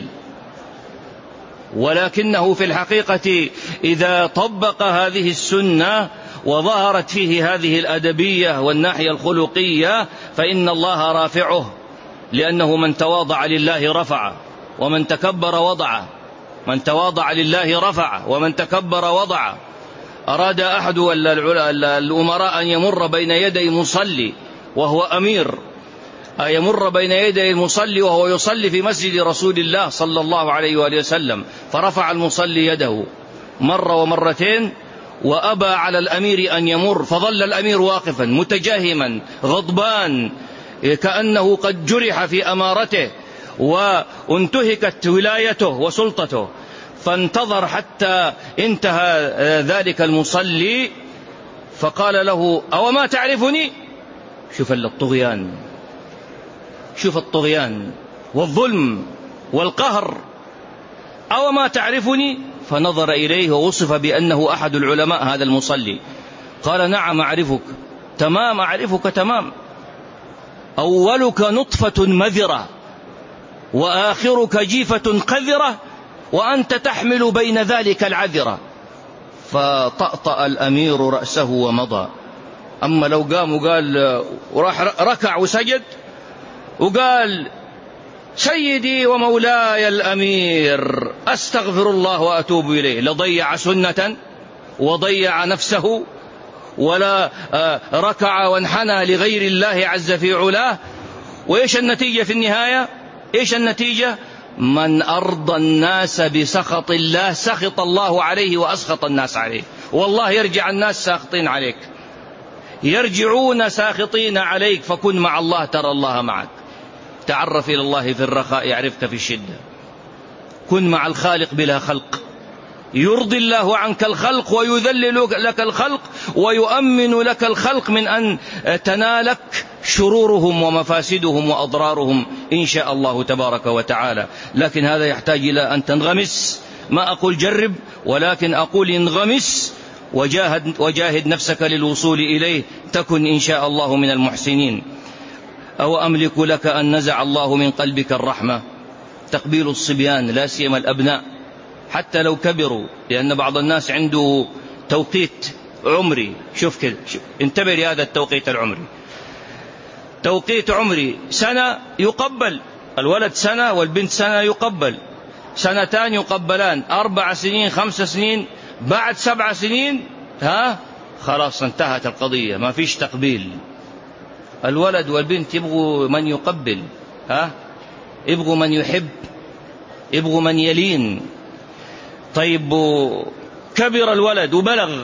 ولكنه في الحقيقة إذا طبق هذه السنة وظهرت فيه هذه الأدبية والناحية الخلقية فإن الله رافعه، لأنه من تواضع لله رفعه، ومن تكبر وضعه. من تواضع لله رفعه، ومن تكبر وضعه. أراد أحد الأمراء أن يمر بين يدي مصلي وهو أمير، يمر بين يدي المصلي وهو يصلي في مسجد رسول الله صلى الله عليه وآله وسلم، فرفع المصلي يده مرة ومرتين وأبى على الأمير أن يمر، فظل الأمير واقفا متجاهما غضبان كأنه قد جرح في أمارته وانتهكت ولايته وسلطته. فانتظر حتى انتهى ذلك المصلي فقال له: أو ما تعرفني؟ شوف الطغيان والظلم والقهر. أو ما تعرفني؟ فنظر إليه ووصف بأنه أحد العلماء هذا المصلي. قال: نعم أعرفك تمام، أعرفك تمام. أولك نطفة مذرة وآخرك جيفة قذرة وأنت تحمل بين ذلك العذرة. فطأطأ الأمير رأسه ومضى. أما لو قام وقال وراح ركع وسجد وقال: سيدي ومولاي الأمير أستغفر الله وأتوب إليه، لضيع سنة وضيع نفسه، ولا ركع وانحنى لغير الله عز في علاه. وإيش النتيجة في النهاية؟ إيش النتيجة؟ من أرضى الناس بسخط الله سخط الله عليه وأسخط الناس عليه. والله يرجع الناس ساخطين عليك، يرجعون ساخطين عليك. فكن مع الله ترى الله معك. تعرف إلى الله في الرخاء يعرفك في الشدة. كن مع الخالق بلا خلق، يرضي الله عنك الخلق ويذلل لك الخلق ويؤمن لك الخلق من أن تنالك شرورهم ومفاسدهم وأضرارهم إن شاء الله تبارك وتعالى. لكن هذا يحتاج إلى أن تنغمس. ما أقول جرب، ولكن أقول انغمس وجاهد نفسك للوصول إليه، تكن إن شاء الله من المحسنين. أو أملك لك أن نزع الله من قلبك الرحمة. تقبيل الصبيان لا سيما الأبناء حتى لو كبروا، لأن بعض الناس عنده توقيت عمري. شوف كده، انتبه لهذا التوقيت العمري. توقيت عمري سنة يقبل الولد، سنة والبنت سنة يقبل، سنتان يقبلان، 4 سنين 5 سنين، بعد 7 سنين خلاص انتهت القضية، ما فيش تقبيل. الولد والبنت يبغوا من يقبل، يبغوا من يحب، يبغوا من يلين. طيب كبر الولد وبلغ،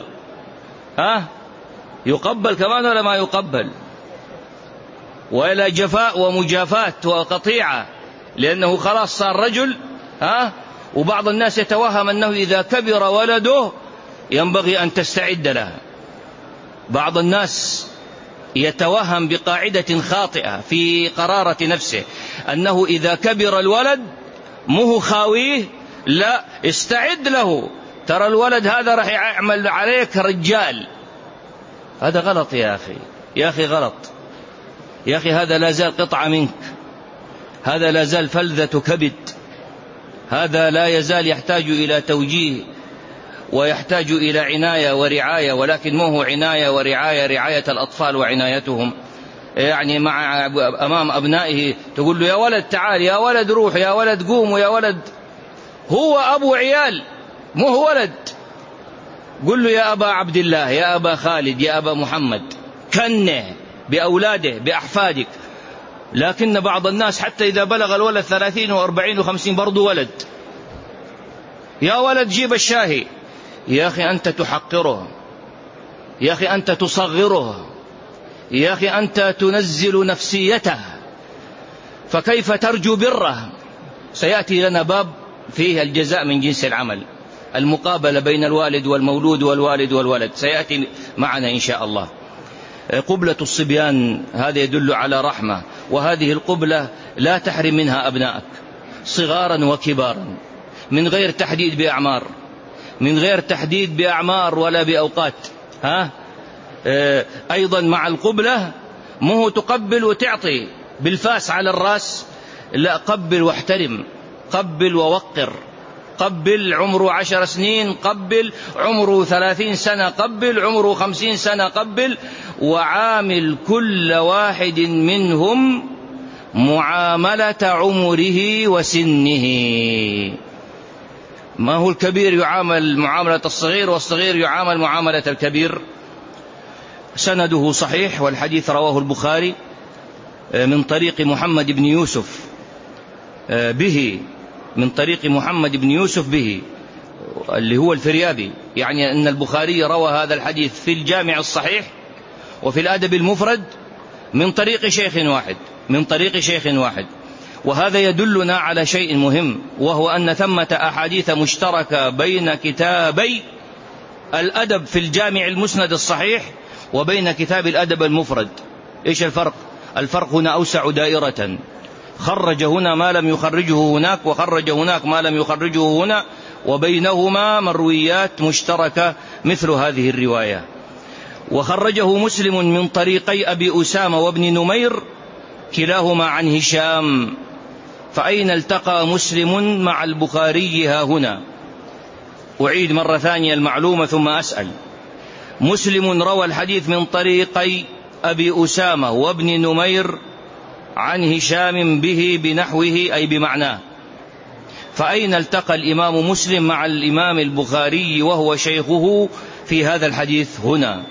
يقبل كمان ولا ما يقبل؟ وإلى جفاء ومجافاة وقطيعة، لأنه خلاص صار رجل. وبعض الناس يتوهم أنه إذا كبر ولده ينبغي أن تستعد له. بعض الناس يتوهم بقاعدة خاطئة في قرارة نفسه أنه إذا كبر الولد مه خاويه، لا، استعد له. ترى الولد هذا راح يعمل عليك رجال، هذا غلط يا أخي، يا أخي غلط يا أخي. هذا لا زال قطعة منك، هذا لا زال فلذة كبد، هذا لا يزال يحتاج إلى توجيه ويحتاج إلى عناية ورعاية، ولكن ما هو عناية ورعاية رعاية الأطفال وعنايتهم، يعني مع أمام أبنائه تقول له يا ولد تعال، يا ولد روح، يا ولد قوم، يا ولد. هو أبو عيال مو هو ولد. قل له يا أبا عبد الله، يا أبا خالد، يا أبا محمد، كنه بأولاده بأحفادك. لكن بعض الناس حتى إذا بلغ الولد 30 و40 و50 برضو ولد. يا ولد جيب الشاهي. يا أخي أنت تحقره، يا أخي أنت تصغره، يا أخي أنت تنزل نفسيته، فكيف ترجو بره؟ سيأتي لنا باب فيه الجزاء من جنس العمل، المقابلة بين الوالد والمولود والوالد والولد، سيأتي معنا إن شاء الله. قبلة الصبيان هذا يدل على رحمة، وهذه القبلة لا تحرم منها أبنائك صغارا وكبارا، من غير تحديد بأعمار، من غير تحديد بأعمار ولا بأوقات. أيضا مع القبلة مو تقبل وتعطي بالفاس على الرأس، لا، قبل واحترم، قبل ووقر، قبل عمره 10 سنين، قبل عمره 30 سنة، قبل عمره 50 سنة، قبل، وعامل كل واحد منهم معاملة عمره وسنه. ما هو الكبير يعامل معاملة الصغير، والصغير يعامل معاملة الكبير. سنده صحيح، والحديث رواه البخاري من طريق محمد بن يوسف به، من طريق محمد بن يوسف به اللي هو الفريابي، يعني أن البخاري روى هذا الحديث في الجامع الصحيح وفي الأدب المفرد من طريق شيخ واحد، من طريق شيخ واحد. وهذا يدلنا على شيء مهم، وهو أن ثمة أحاديث مشتركة بين كتابي الأدب في الجامع المسند الصحيح وبين كتاب الأدب المفرد. إيش الفرق؟ الفرق هنا أوسع دائرة، خرج هنا ما لم يخرجه هناك، وخرج هناك ما لم يخرجه هنا، وبينهما مرويات مشتركة مثل هذه الرواية. وخرجه مسلم من طريقي أبي أسامة وابن نمير كلاهما عن هشام. فأين التقى مسلم مع البخاري ها هنا؟ أعيد مرة ثانية المعلومة ثم أسأل. مسلم روى الحديث من طريقي أبي أسامة وابن نمير عن هشام به بنحوه أي بمعناه. فأين التقى الإمام مسلم مع الإمام البخاري وهو شيخه في هذا الحديث هنا؟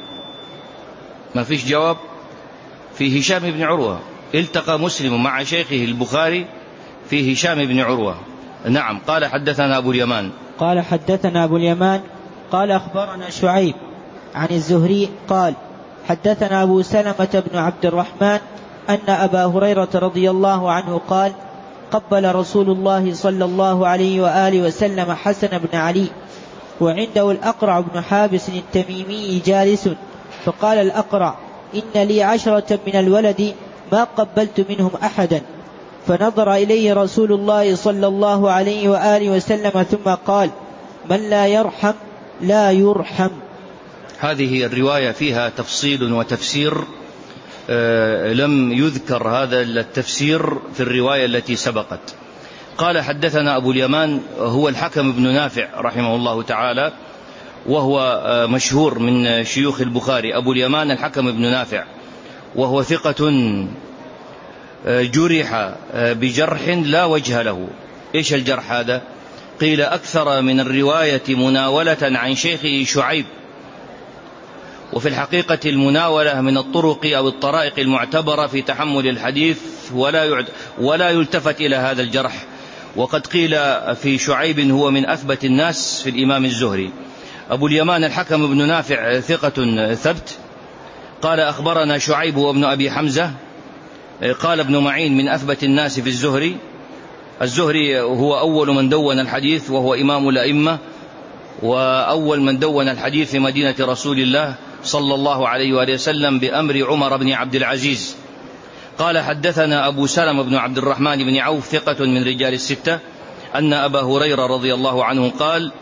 ما فيش جواب. في هشام بن عروة، التقى مسلم مع شيخه البخاري في هشام بن عروة. نعم. قال حدثنا أبو اليمان، قال حدثنا أبو اليمان قال أخبرنا شعيب عن الزهري قال حدثنا أبو سلمة بن عبد الرحمن أن أبا هريرة رضي الله عنه قال قبل رسول الله صلى الله عليه وآله وسلم حسن بن علي وعنده الأقرع بن حابس التميمي جالس، فقال الأقرع إن لي 10 من الولد ما قبلت منهم أحدا، فنظر إليه رسول الله صلى الله عليه وآله وسلم ثم قال من لا يرحم لا يرحم. هذه الرواية فيها تفصيل وتفسير، لم يذكر هذا التفسير في الرواية التي سبقت. قال حدثنا أبو اليمان هو الحكم بن نافع رحمه الله تعالى، وهو مشهور من شيوخ البخاري. أبو اليمان الحكم بن نافع، وهو ثقة جرح بجرح لا وجه له. إيش الجرح هذا؟ قيل أكثر من الرواية مناولة عن شيخه شعيب، وفي الحقيقة المناولة من الطرق أو الطرائق المعتبرة في تحمل الحديث، ولا يلتفت إلى هذا الجرح. وقد قيل في شعيب هو من أثبت الناس في الإمام الزهري. أبو اليمان الحكم بن نافع ثقة ثبت. قال أخبرنا شعيب وابن أبي حمزة. قال ابن معين من أثبت الناس في الزهري. الزهري هو أول من دون الحديث، وهو إمام الأئمة، وأول من دون الحديث في مدينة رسول الله صلى الله عليه وآله وسلم بأمر عمر بن عبد العزيز. قال حدثنا أبو سلمة بن عبد الرحمن بن عوف ثقة من رجال الستة أن أبا هريرة رضي الله عنه قال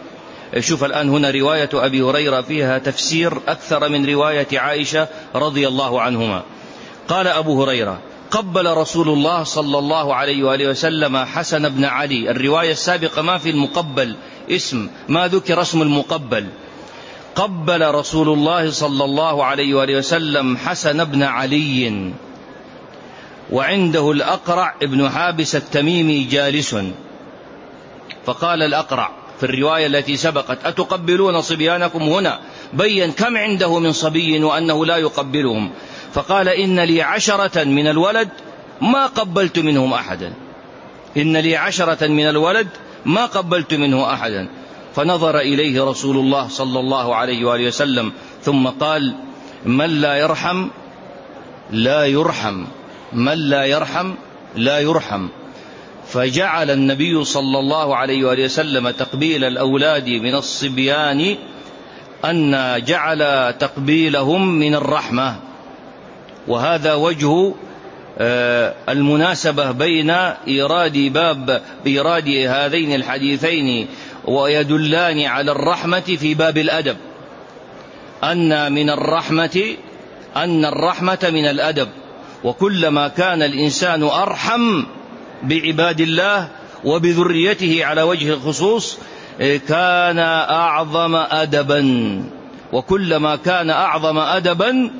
شوف الآن هنا رواية أبي هريرة فيها تفسير أكثر من رواية عائشة رضي الله عنهما. قال أبو هريرة: قبل رسول الله صلى الله عليه وآله وسلم حسن بن علي. الرواية السابقة ما في المقبل اسم، ما ذكر اسم المقبل. قبل رسول الله صلى الله عليه وآله وسلم حسن بن علي وعنده الأقرع ابن حابس التميمي جالس، فقال الأقرع في الرواية التي سبقت: أتقبلون صبيانكم؟ هنا بين كم عنده من صبي وأنه لا يقبلهم، فقال: إن لي 10 من الولد ما قبلت منهم أحدا، إن لي 10 من الولد ما قبلت منه أحدا. فنظر إليه رسول الله صلى الله عليه وآله وسلم ثم قال: من لا يرحم لا يرحم، من لا يرحم لا يرحم. فجعل النبي صلى الله عليه وآله وسلم تقبيل الأولاد من الصبيان أن جعل تقبيلهم من الرحمة. وهذا وجه المناسبة بين إيراد هذين الحديثين، ويدلان على الرحمة في باب الأدب، أن الرحمة من الأدب، وكلما كان الإنسان أرحم بعباد الله وبذريته على وجه الخصوص كان أعظم أدبا، وكلما كان أعظم أدبا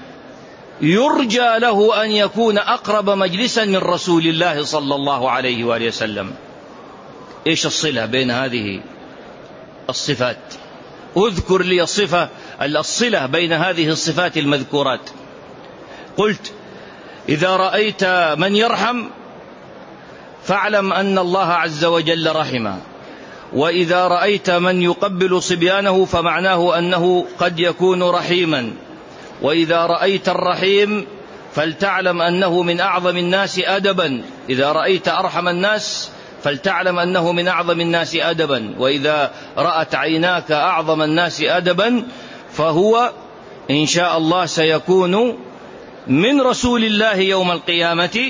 يرجى له أن يكون أقرب مجلسا من رسول الله صلى الله عليه وآله وسلم. إيش الصلة بين هذه الصفات؟ اذكر لي الصلة بين هذه الصفات المذكورات. قلت: إذا رأيت من يرحم فاعلم أن الله عز وجل رحمه، وإذا رأيت من يقبل صبيانه فمعناه أنه قد يكون رحيما، وإذا رأيت الرحيم فلتعلم أنه من أعظم الناس أدبا، إذا رأيت أرحم الناس فلتعلم أنه من أعظم الناس أدبا، وإذا رأت عيناك أعظم الناس أدبا فهو إن شاء الله سيكون من رسول الله يوم القيامة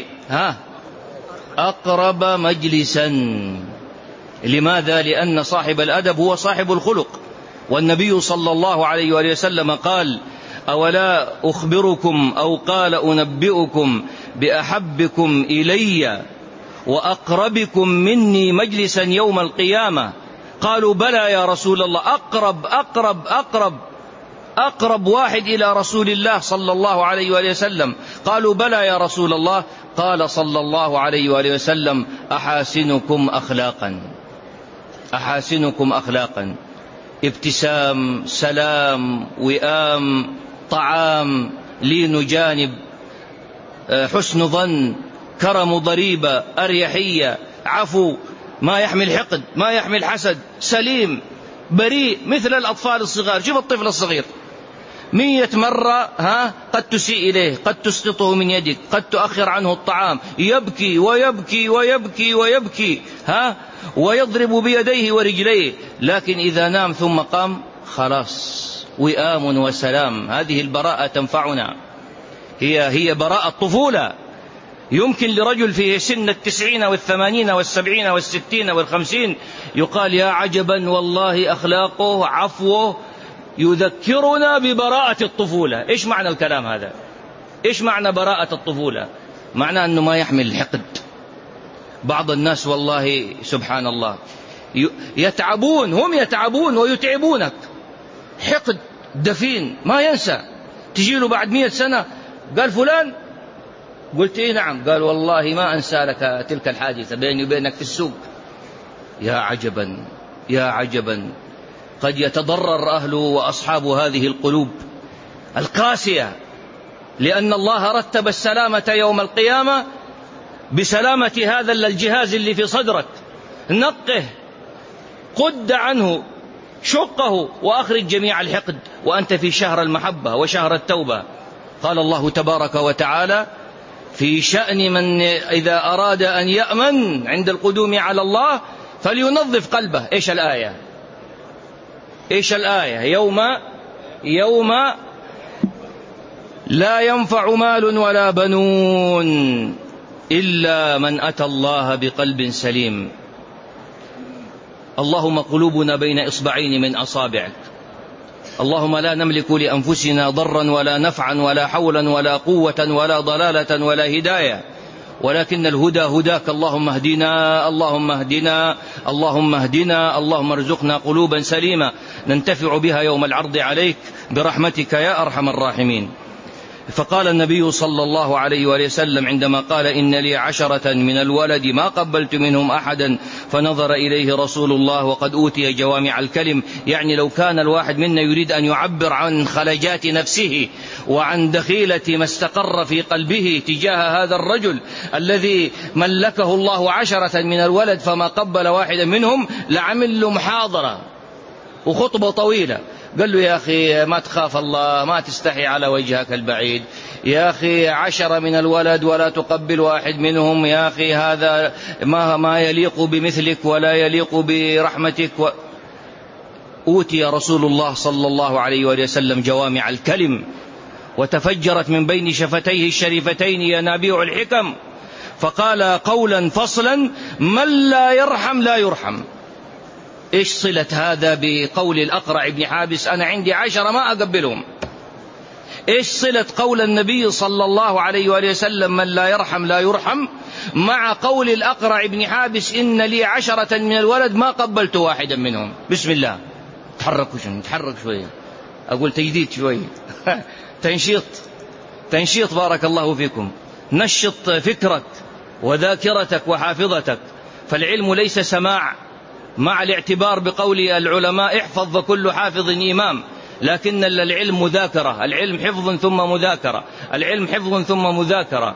أقرب مجلسا. لماذا؟ لأن صاحب الأدب هو صاحب الخلق، والنبي صلى الله عليه وآله وسلم قال: أولا أخبركم أو قال أنبئكم بأحبكم إلي وأقربكم مني مجلسا يوم القيامة؟ قالوا: بلى يا رسول الله. أقرب واحد إلى رسول الله صلى الله عليه وآله وسلم. قالوا: بلى يا رسول الله. قال صلى الله عليه وآله وسلم: أحاسنكم أخلاقا، ابتسام، سلام، وئام، طعام، لين جانب، حسن ظن، كرم ضريبة، أريحية، عفو، ما يحمل حقد، ما يحمل حسد، سليم، بريء، مثل الأطفال الصغار. شوف الطفل الصغير 100 مرة قد تسيء إليه، قد تسقطه من يدك، قد تؤخر عنه الطعام، يبكي ويبكي ويبكي ويبكي ويضرب بيديه ورجليه، لكن إذا نام ثم قام خلاص وئام وسلام. هذه البراءة تنفعنا، هي براءة الطفولة. يمكن لرجل فيه سن 90 والثمانين والسبعين والستين والخمسين يقال: يا عجبا والله أخلاقه، عفوه يذكرنا ببراءة الطفولة. إيش معنى الكلام هذا؟ إيش معنى براءة الطفولة؟ معنى أنه ما يحمل الحقد. بعض الناس والله سبحان الله هم يتعبون ويتعبونك، حقد دفين ما ينسى. تجيله بعد 100 سنة قال: فلان، قلت: إيه نعم. قال: والله ما أنسى لك تلك الحادثة بيني وبينك في السوق. يا عجبا يا عجبا، قد يتضرر أهله وأصحاب هذه القلوب القاسية، لأن الله رتب السلامة يوم القيامة بسلامة هذا الجهاز اللي في صدرك. نقه، قد عنه، شقه، وأخرج جميع الحقد وأنت في شهر المحبة وشهر التوبة. قال الله تبارك وتعالى في شأن من إذا أراد أن يأمن عند القدوم على الله فلينظف قلبه. إيش الآية؟ يوم لا ينفع مال ولا بنون إلا من أتى الله بقلب سليم. اللهم قلوبنا بين إصبعين من أصابعك، اللهم لا نملك لأنفسنا ضرا ولا نفعا ولا حولا ولا قوة ولا ضلالة ولا هداية، ولكن الهدى هداك، اللهم اهدنا اللهم اهدنا اللهم اهدنا، اللهم ارزقنا قلوبا سليمة ننتفع بها يوم العرض عليك برحمتك يا أرحم الراحمين. فقال النبي صلى الله عليه وسلم عندما قال إن لي 10 من الولد ما قبلت منهم أحدا، فنظر إليه رسول الله وقد أوتي جوامع الكلم، يعني لو كان الواحد منا يريد أن يعبر عن خلجات نفسه وعن دخيلة ما استقر في قلبه تجاه هذا الرجل الذي ملكه الله 10 من الولد فما قبل واحدا منهم، لعمل له محاضرة وخطبة طويلة. قال له يا أخي ما تخاف الله، ما تستحي على وجهك البعيد، يا أخي 10 من الولد ولا تقبل واحد منهم، يا أخي هذا ما يليق بمثلك ولا يليق برحمتك. أوتي رسول الله صلى الله عليه وسلم جوامع الكلم، وتفجرت من بين شفتيه الشريفتين ينابيع الحكم، فقال قولا فصلا: من لا يرحم لا يرحم. إيش صلة هذا بقول الأقرع بن حابس أنا عندي 10 ما أقبلهم؟ إيش صلة قول النبي صلى الله عليه وسلم من لا يرحم لا يرحم مع قول الأقرع بن حابس إن لي 10 من الولد ما قبلت واحدا منهم؟ بسم الله، تحرك شوية، أقول تجديد شوية تنشيط بارك الله فيكم، نشط فكرك وذاكرتك وحافظتك، فالعلم ليس سماع مع الاعتبار بقول العلماء احفظ وكل حافظ إمام، لكن العلم مذاكرة، العلم حفظ ثم مذاكرة، العلم حفظ ثم مذاكرة.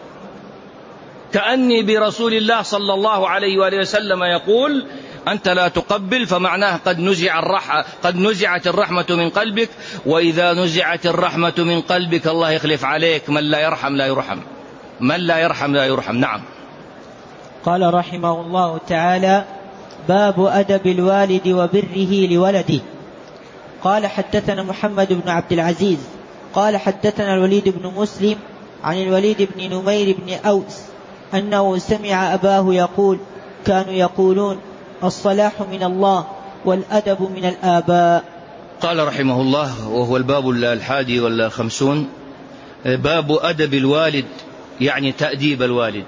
كأني برسول الله صلى الله عليه وسلم يقول أنت لا تقبل، فمعناه قد نزعت الرحمة من قلبك، وإذا نزعت الرحمة من قلبك الله يخلف عليك من لا يرحم لا يرحم، من لا يرحم لا يرحم. نعم. قال رحمه الله تعالى: باب أدب الوالد وبره لولده. قال حدثنا محمد بن عبد العزيز قال حدثنا الوليد بن مسلم عن الوليد بن نمير بن أوس أنه سمع أباه يقول: كانوا يقولون الصلاح من الله والأدب من الآباء. قال رحمه الله، وهو الباب 51، باب أدب الوالد، يعني تأديب الوالد،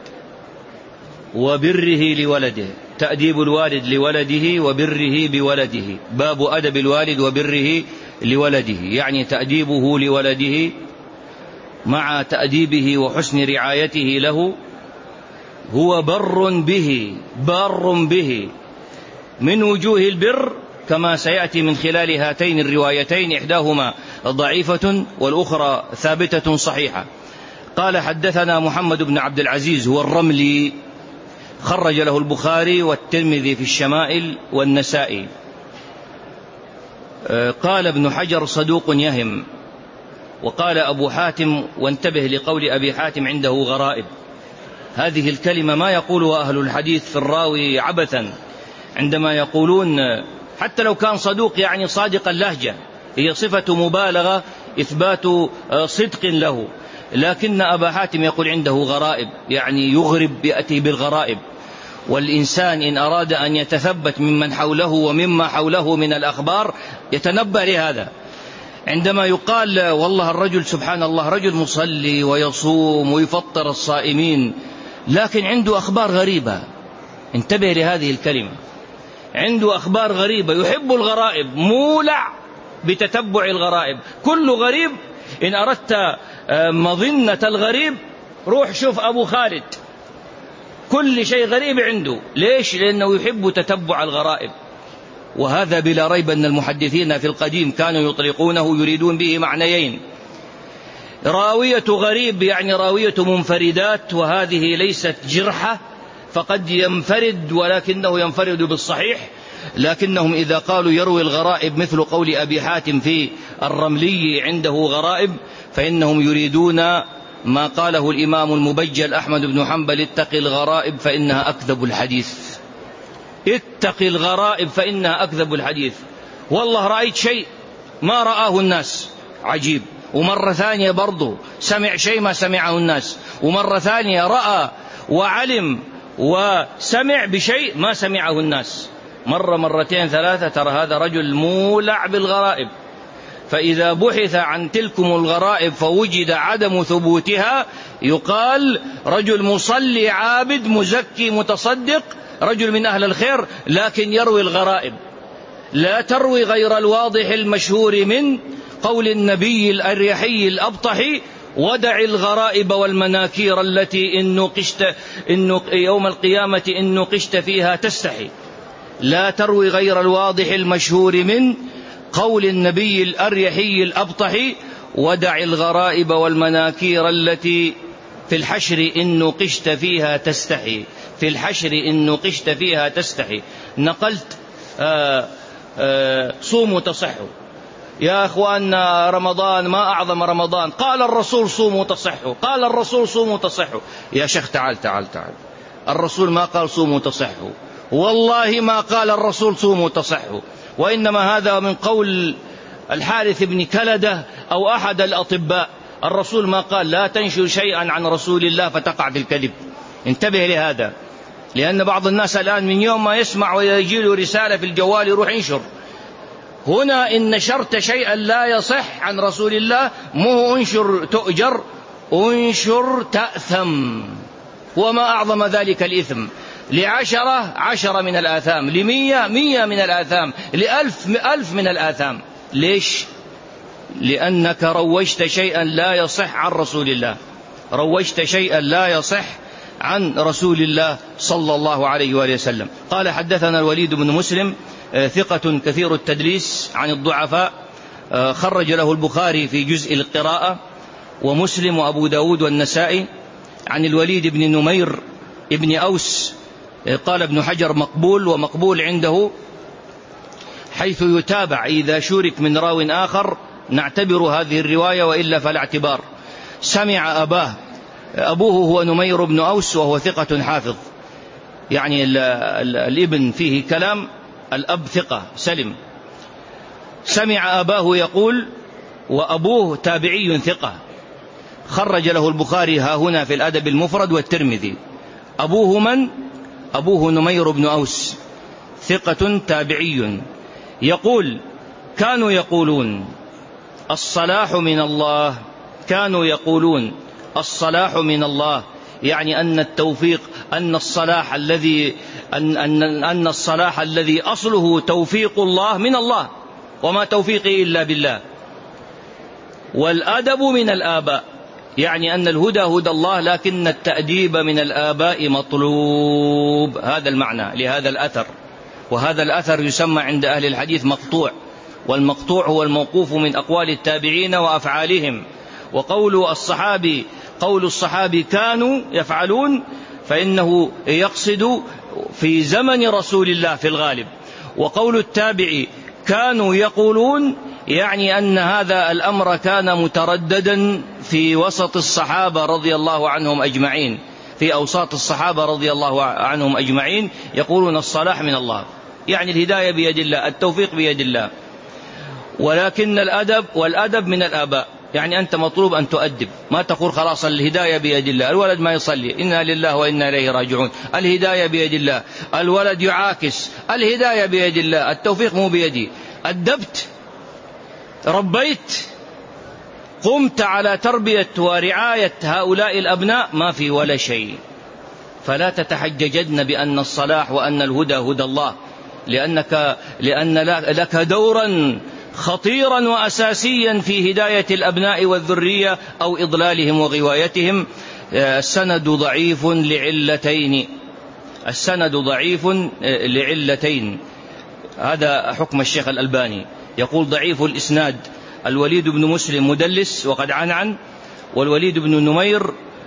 وبره لولده، تأديب الوالد لولده وبره بولده. باب أدب الوالد وبره لولده، يعني تأديبه لولده مع تأديبه وحسن رعايته له. هو بار به من وجوه البر، كما سيأتي من خلال هاتين الروايتين، إحداهما ضعيفة والأخرى ثابتة صحيحة. قال حدثنا محمد بن عبد العزيز هو الرملي، خرج له البخاري والترمذي في الشمائل والنسائي. قال ابن حجر صدوق يهم. وقال أبو حاتم، وانتبه لقول أبي حاتم عنده غرائب، هذه الكلمة ما يقولها أهل الحديث في الراوي عبثا، عندما يقولون حتى لو كان صدوق يعني صادق اللهجة، هي صفة مبالغة إثبات صدق له، لكن أبا حاتم يقول عنده غرائب، يعني يغرب، يأتي بالغرائب. والإنسان إن أراد أن يتثبت ممن حوله ومما حوله من الأخبار يتنبأ لهذا. عندما يقال والله الرجل سبحان الله رجل مصلي ويصوم ويفطر الصائمين، لكن عنده أخبار غريبة، انتبه لهذه الكلمة، عنده أخبار غريبة، يحب الغرائب، مولع بتتبع الغرائب. كل غريب إن أردت مظنة الغريب روح شوف أبو خالد، كل شيء غريب عنده. ليش؟ لأنه يحب تتبع الغرائب. وهذا بلا ريب أن المحدثين في القديم كانوا يطلقونه يريدون به معنيين: راوية غريب يعني راوية منفردات، وهذه ليست جرحة، فقد ينفرد ولكنه ينفرد بالصحيح. لكنهم إذا قالوا يروي الغرائب مثل قول أبي حاتم في الرملي عنده غرائب، فإنهم يريدون ما قاله الإمام المبجل أحمد بن حنبل: اتق الغرائب فإنها أكذب الحديث. اتق الغرائب فإنها أكذب الحديث. والله رأيت شيء ما رآه الناس، عجيب. ومرة ثانية برضو سمع شيء ما سمعه الناس، ومرة ثانية رأى وعلم وسمع بشيء ما سمعه الناس. مرة مرتين ثلاثة، ترى هذا رجل مولع بالغرائب. فإذا بحث عن تلكم الغرائب فوجد عدم ثبوتها يقال رجل مصلي عابد مزكي متصدق، رجل من أهل الخير، لكن يروي الغرائب. لا تروي غير الواضح المشهور من قول النبي الأريحي الأبطحي: ودع الغرائب والمناكير التي إن يوم القيامة إن نقشت فيها تستحي. لا تروي غير الواضح المشهور من قول النبي الأريحي الأبطحي: ودع الغرائب والمناكير التي في الحشر إن نقشت فيها تستحي. في الحشر إن نقشت فيها تستحي. نقلت صوموا تصحوا. يا أخواننا رمضان ما أعظم رمضان، قال الرسول صوموا تصحوا، قال الرسول صوموا تصحوا. يا شيخ تعال تعال تعال، الرسول ما قال صوموا تصحوا، والله ما قال الرسول صوموا تصحوا، وإنما هذا من قول الحارث بن كلدة أو أحد الأطباء. الرسول ما قال لا تنشر شيئا عن رسول الله فتقع في الكذب. انتبه لهذا، لأن بعض الناس الآن من يوم ما يسمع ويجي له رسالة في الجوال يروح ينشر. هنا إن نشرت شيئا لا يصح عن رسول الله مو انشر تؤجر، انشر تأثم. وما أعظم ذلك الإثم. 10 من الآثام، 100 من الآثام، 1000 من الآثام. ليش؟ لأنك روجت شيئا لا يصح عن رسول الله، روجت شيئا لا يصح عن رسول الله صلى الله عليه وآله وسلم. قال حدثنا الوليد بن مسلم ثقة كثير التدليس عن الضعفاء، خرج له البخاري في جزء القراءة ومسلم وأبو داود والنسائي. عن الوليد بن نمير ابن أوس قال ابن حجر مقبول، ومقبول عنده حيث يتابع إذا شورك من راو آخر نعتبر هذه الرواية، وإلا فلا اعتبار. سمع أبوه هو نمير بن أوس وهو ثقة حافظ، يعني الابن فيه كلام، الأب ثقة سلم. سمع أباه يقول، وأبوه تابعي ثقة، خرج له البخاري ها هنا في الأدب المفرد والترمذي. أبوه من؟ أبوه نمير بن أوس ثقة تابعي، يقول كانوا يقولون الصلاح من الله، كانوا يقولون الصلاح من الله، يعني أن التوفيق، أن الصلاح الذي أصله توفيق الله من الله، وما توفيقي إلا بالله. والأدب من الآباء، يعني أن الهدى هدى الله، لكن التأديب من الآباء مطلوب. هذا المعنى لهذا الأثر. وهذا الأثر يسمى عند أهل الحديث مقطوع، والمقطوع هو الموقوف من أقوال التابعين وأفعالهم. وقول الصحابي، قول الصحابي كانوا يفعلون، فإنه يقصد في زمن رسول الله في الغالب. وقول التابعي كانوا يقولون، يعني أن هذا الأمر كان مترددا في وسط الصحابة رضي الله عنهم أجمعين، في أوساط الصحابة رضي الله عنهم أجمعين يقولون الصلاح من الله، يعني الهداية بيد الله، التوفيق بيد الله. ولكن والأدب من الآباء، يعني أنت مطلوب أن تؤدب، ما تقول خلاص الهداية بيد الله. الولد ما يصلي، إنا لله وإنا إليه راجعون، الهداية بيد الله. الولد يعاكس، الهداية بيد الله، التوفيق مو بيدي. أدبت، ربيت، قمت على تربية ورعاية هؤلاء الأبناء، ما في ولا شيء. فلا تتحججن بأن الصلاح وأن الهدى هدى الله، لأن لك دورا خطيرا وأساسيا في هداية الأبناء والذرية أو إضلالهم وغوايتهم. السند ضعيف لعلتين، السند ضعيف لعلتين. هذا حكم الشيخ الألباني، يقول ضعيف الإسناد الوليد بن مسلم مدلس وقد عنعن، والوليد بن نمير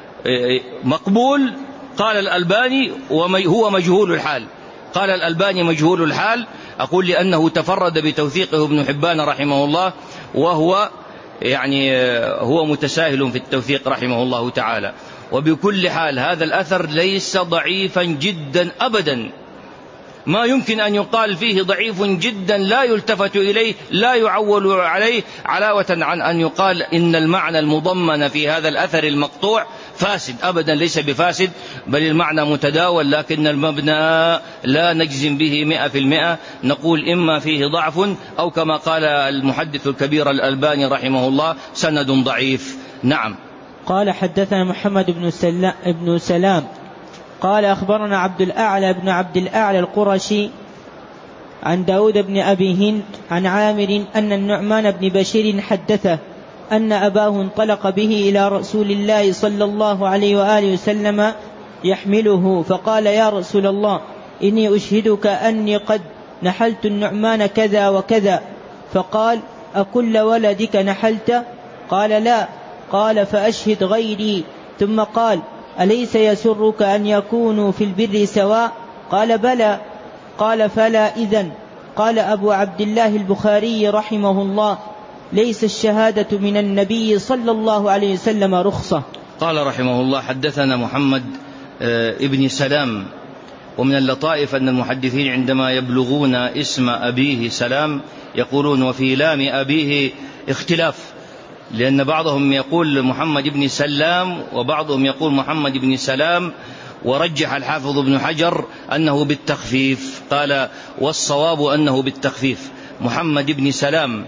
مقبول. قال الألباني هو مجهول الحال، قال الألباني مجهول الحال. أقول لأنه تفرد بتوثيقه ابن حبان رحمه الله، وهو يعني هو متساهل في التوثيق رحمه الله تعالى. وبكل حال هذا الأثر ليس ضعيفا جدا أبدا، ما يمكن أن يقال فيه ضعيف جدا لا يلتفت إليه، لا يعول عليه، علاوة عن أن يقال إن المعنى المضمن في هذا الأثر المقطوع فاسد، أبدا ليس بفاسد، بل المعنى متداول، لكن المبنى لا نجزم به 100%، نقول إما فيه ضعف أو كما قال المحدث الكبير الألباني رحمه الله سند ضعيف. نعم. قال حدثنا محمد بن سلام قال أخبرنا عبد الأعلى بن عبد الأعلى القرشي عن داود بن أبي هند عن عامر أن النعمان بن بشير حدثه أن أباه انطلق به إلى رسول الله صلى الله عليه وآله وسلم يحمله، فقال: يا رسول الله، إني أشهدك أني قد نحلت النعمان كذا وكذا. فقال: أكل ولدك نحلت؟ قال: لا. قال: فأشهد غيري. ثم قال: أليس يسرك أن يكونوا في البر سواء؟ قال: بلى. قال: فلا إذن. قال أبو عبد الله البخاري رحمه الله: ليس الشهادة من النبي صلى الله عليه وسلم رخصة. قال رحمه الله: حدثنا محمد ابن سلام. ومن اللطائف أن المحدثين عندما يبلغون اسم أبيه سلام يقولون وفي لام أبيه اختلاف، لأن بعضهم يقول محمد بن سلام وبعضهم يقول محمد بن سلام، ورجح الحافظ ابن حجر أنه بالتخفيف، قال والصواب أنه بالتخفيف. محمد بن سلام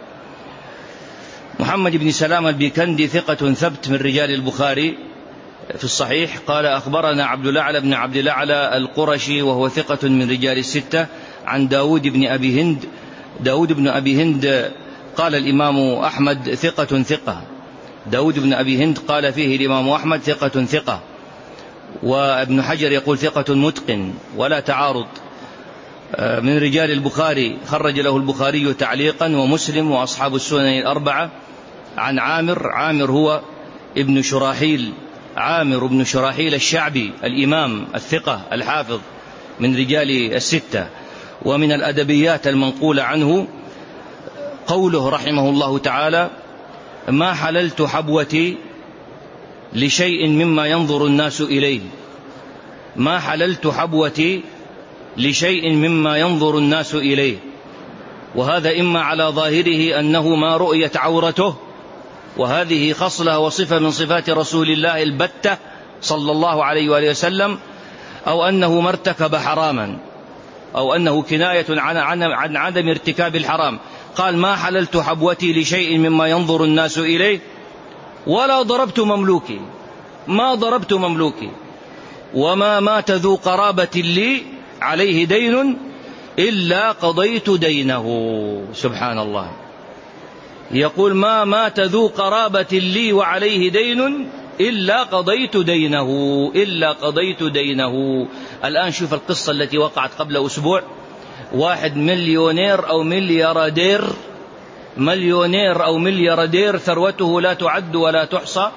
البيكندي ثقة ثبت من رجال البخاري في الصحيح. قال أخبرنا عبد الأعلى بن عبد الأعلى القرشي وهو ثقة من رجال الستة عن داود بن أبي هند. داود بن أبي هند قال الإمام أحمد ثقة. داود بن أبي هند قال فيه الإمام أحمد ثقة، وابن حجر يقول ثقة متقن ولا تعارض. من رجال البخاري، خرج له البخاري تعليقا ومسلم وأصحاب السنن الأربعة. عن عامر هو ابن شراحيل، عامر بن شراحيل الشعبي الإمام الثقة الحافظ من رجال الستة. ومن الأدبيات المنقولة عنه قوله رحمه الله تعالى: ما حللت حبوتي لشيء مما ينظر الناس إليه. ما حللت حبوتي لشيء مما ينظر الناس إليه. وهذا إما على ظاهره أنه ما رؤيت عورته، وهذه خصلة وصفة من صفات رسول الله البتة صلى الله عليه وآله وسلم، أو أنه ما ارتكب حراما، أو أنه كناية عن عدم ارتكاب الحرام. قال: ما حللت حبوتي لشيء مما ينظر الناس إليه ولا ضربت مملوكي، ما ضربت مملوكي، وما مات ذو قرابة لي عليه دين إلا قضيت دينه. سبحان الله، يقول: ما مات ذو قرابة لي وعليه دين إلا قضيت دينه. الآن شوف القصة التي وقعت قبل أسبوع. واحد مليونير أو ملياردير ثروته لا تعد ولا تحصى،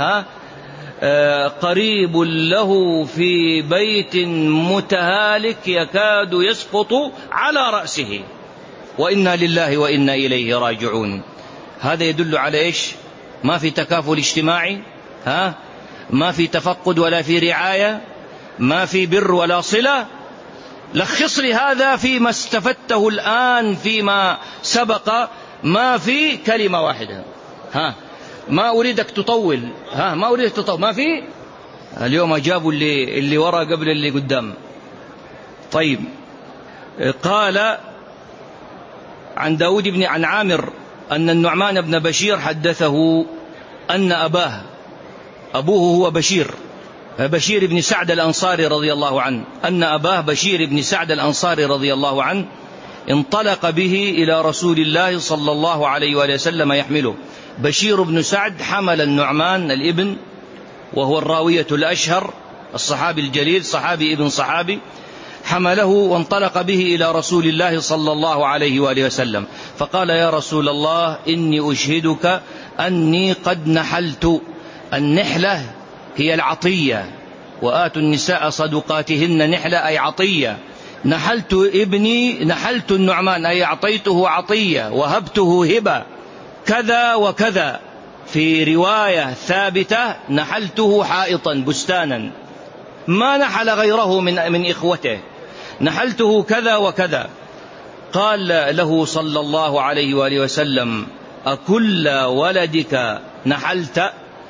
قريب له في بيت متهالك يكاد يسقط على رأسه، وإنا لله وإنا إليه راجعون. هذا يدل على إيش؟ ما في تكافل اجتماعي، ما في تفقد ولا في رعاية، ما في بر ولا صلة. لخص لي هذا فيما استفدته الآن فيما سبق، ما في كلمة واحدة. ما أريدك تطول، ما في. اليوم أجابوا اللي وراء قبل اللي قدام. طيب، قال عن داود عن عامر أن النعمان بن بشير حدثه أن أبوه هو بشير بن سعد الأنصاري رضي الله عنه، أن أباه بشير بن سعد الأنصاري رضي الله عنه انطلق به إلى رسول الله صلى الله عليه وآله وسلم يحمله. بشير بن سعد حمل النعمان الابن، وهو الراوية الأشهر، الصحابي الجليل، صحابي ابن صحابي، حمله وانطلق به إلى رسول الله صلى الله عليه وآله وسلم. فقال: يا رسول الله، إني أشهدك أني قد نحلت. النحلة هي العطية، وآتوا النساء صدقاتهن نحلة أي عطية. نحلت النعمان أي أعطيته عطية، وهبته هبة، كذا وكذا. في رواية ثابتة: نحلته حائطا بستانا، ما نحل غيره من إخوته، نحلته كذا وكذا. قال له صلى الله عليه وآله وسلم: أكل ولدك نحلت؟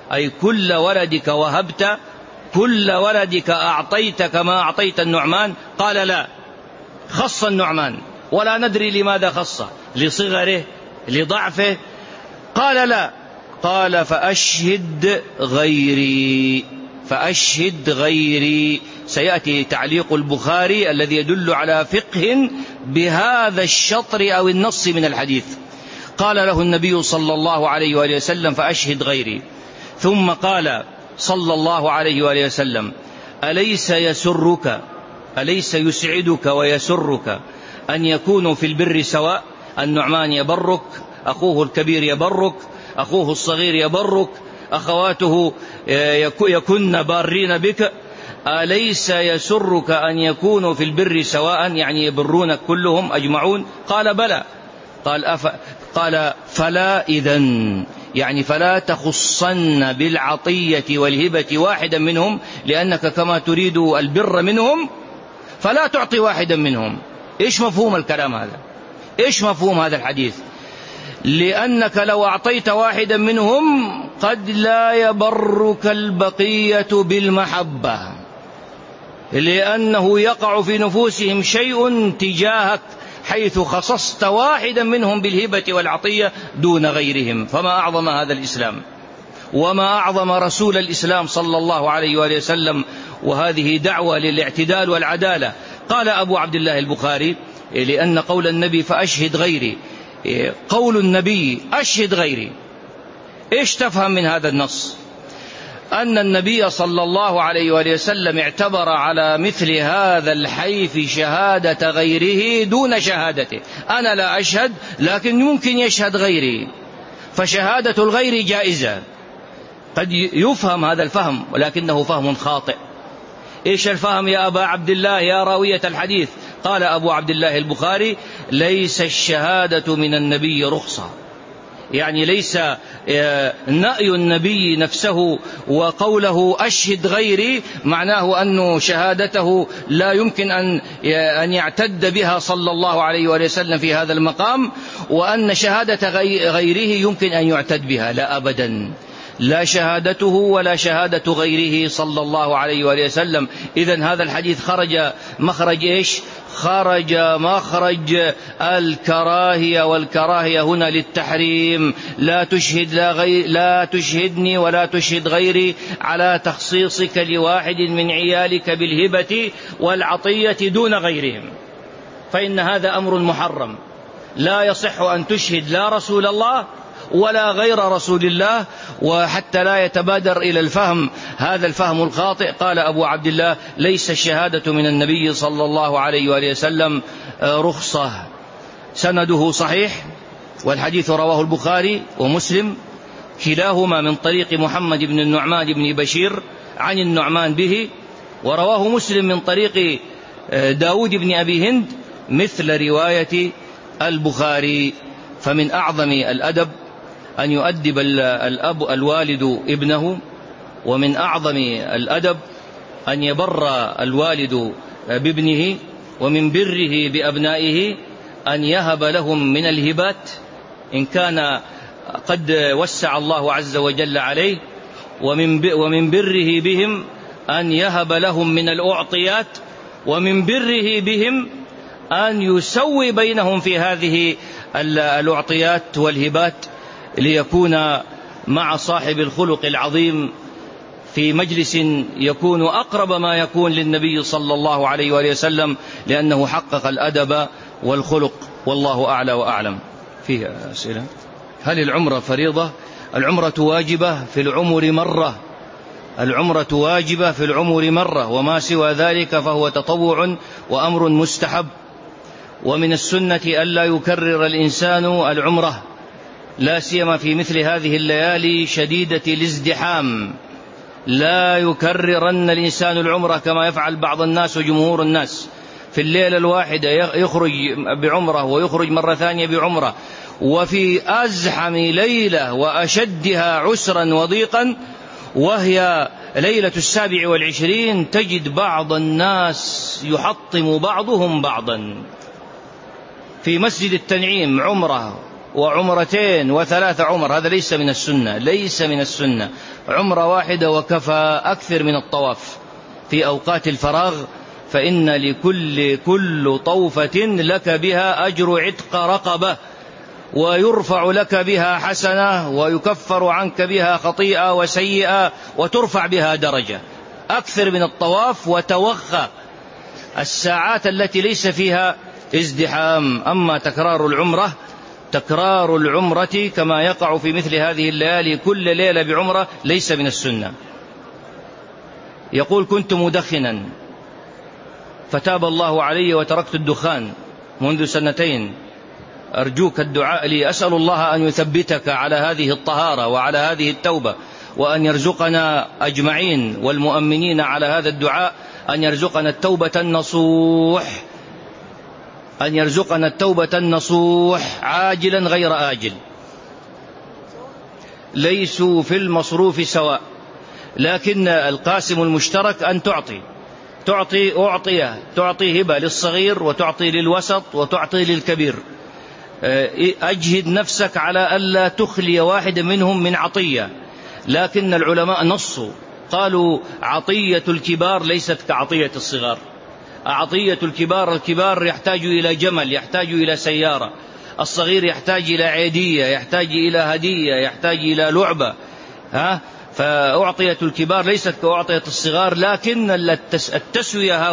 أي كل ولدك وهبت، كل ولدك أعطيت كما أعطيت النعمان؟ قال لا، خص النعمان ولا ندري لماذا خصه، لصغره لضعفه؟ قال لا، قال فأشهد غيري، فأشهد غيري. سيأتي تعليق البخاري الذي يدل على فقه بهذا الشطر أو النص من الحديث. قال له النبي صلى الله عليه وآله وسلم فأشهد غيري، ثم قال صلى الله عليه وآله وسلم أليس يسرك، أليس يسعدك ويسرك أن يكونوا في البر سواء؟ النعمان يبرك، أخوه الكبير يبرك، أخوه الصغير يبرك، أخواته يكن بارين بك، أليس يسرك أن يكونوا في البر سواء، يعني يبرونك كلهم أجمعون؟ قال بلى. قال فلا إذن، يعني فلا تخصن بالعطية والهبة واحدا منهم، لأنك كما تريد البر منهم فلا تعطي واحدا منهم. إيش مفهوم الكلام هذا؟ إيش مفهوم هذا الحديث؟ لأنك لو أعطيت واحدا منهم قد لا يبرك البقية بالمحبة، لأنه يقع في نفوسهم شيء تجاهك حيث خصصت واحدا منهم بالهبة والعطية دون غيرهم. فما أعظم هذا الإسلام، وما أعظم رسول الإسلام صلى الله عليه وآله وسلم، وهذه دعوة للاعتدال والعدالة. قال أبو عبد الله البخاري لأن قول النبي فأشهد غيري، قول النبي أشهد غيري، إيش تفهم من هذا النص؟ أن النبي صلى الله عليه وآله وسلم اعتبر على مثل هذا الحيف شهادة غيره دون شهادته. أنا لا أشهد لكن يمكن يشهد غيري، فشهادة الغير جائزة. قد يفهم هذا الفهم ولكنه فهم خاطئ. إيش الفهم يا أبا عبد الله يا راوية الحديث؟ قال أبو عبد الله البخاري ليس الشهادة من النبي رخصة، يعني ليس نأي النبي نفسه وقوله أشهد غيري معناه أن شهادته لا يمكن أن يعتد بها صلى الله عليه وسلم في هذا المقام، وأن شهادة غيره يمكن أن يعتد بها. لا أبدا، لا شهادته ولا شهادة غيره صلى الله عليه وسلم. إذن هذا الحديث خرج مخرج إيش؟ خرج مخرج الكراهية، والكراهية هنا للتحريم. لا تشهدني ولا تشهد غيري على تخصيصك لواحد من عيالك بالهبة والعطية دون غيرهم، فإن هذا أمر محرم. لا يصح أن تشهد لا رسول الله ولا غير رسول الله، وحتى لا يتبادر إلى الفهم هذا الفهم الخاطئ. قال أبو عبد الله ليس الشهادة من النبي صلى الله عليه وآله وسلم رخصة. سنده صحيح، والحديث رواه البخاري ومسلم كلاهما من طريق محمد بن النعمان بن بشير عن النعمان به، ورواه مسلم من طريق داود بن أبي هند مثل رواية البخاري. فمن أعظم الأدب أن يؤدب الوالد ابنه، ومن أعظم الأدب أن يبر الوالد بابنه، ومن بره بأبنائه أن يهب لهم من الهبات إن كان قد وسع الله عز وجل عليه، ومن بره بهم أن يهب لهم من الأعطيات، ومن بره بهم أن يسوي بينهم في هذه الأعطيات والهبات، ليكون مع صاحب الخلق العظيم في مجلس يكون أقرب ما يكون للنبي صلى الله عليه وآله وسلم، لأنه حقق الأدب والخلق. والله أعلى وأعلم. فيه أسئلة. هل العمرة فريضة؟ العمرة واجبة في العمر مرة، العمرة واجبة في العمر مرة، وما سوى ذلك فهو تطوع وأمر مستحب. ومن السنة ألا يكرر الإنسان العمرة، لا سيما في مثل هذه الليالي شديدة الازدحام. لا يكررن الإنسان العمرة كما يفعل بعض الناس وجمهور الناس، في الليلة الواحدة يخرج بعمرة ويخرج مرة ثانية بعمرة، وفي أزحم ليلة وأشدها عسرا وضيقا وهي ليلة 27 تجد بعض الناس يحطم بعضهم بعضا. في مسجد التنعيم عمرة وعمرتين وثلاث عمر، هذا ليس من السنة، ليس من السنة. عمرة واحدة وكفى، أكثر من الطواف في أوقات الفراغ، فإن كل طوفة لك بها أجر عتق رقبة، ويرفع لك بها حسنة، ويكفر عنك بها خطيئة وسيئة، وترفع بها درجة. أكثر من الطواف وتوخى الساعات التي ليس فيها ازدحام. أما تكرار العمرة كما يقع في مثل هذه الليالي كل ليلة بعمرة ليس من السنة. يقول: كنت مدخنا فتاب الله علي وتركت الدخان منذ 2 أرجوك الدعاء لي، أسأل الله أن يثبتك على هذه الطهارة وعلى هذه التوبة، وأن يرزقنا أجمعين والمؤمنين على هذا الدعاء أن يرزقنا التوبة النصوح، أن يرزقنا التوبة النصوح عاجلا غير آجل. ليسوا في المصروف سواء، لكن القاسم المشترك أن تعطي هبة للصغير، وتعطي للوسط، وتعطي للكبير. أجهد نفسك على ألا تخلي واحد منهم من عطية. لكن العلماء نصوا قالوا: عطية الكبار ليست كعطية الصغار. عطية الكبار يحتاج إلى جمل، يحتاج إلى سيارة. الصغير يحتاج إلى عيدية، يحتاج إلى هدية، يحتاج إلى لعبة. فأعطية الكبار ليست كأعطية الصغار. لكن التسوية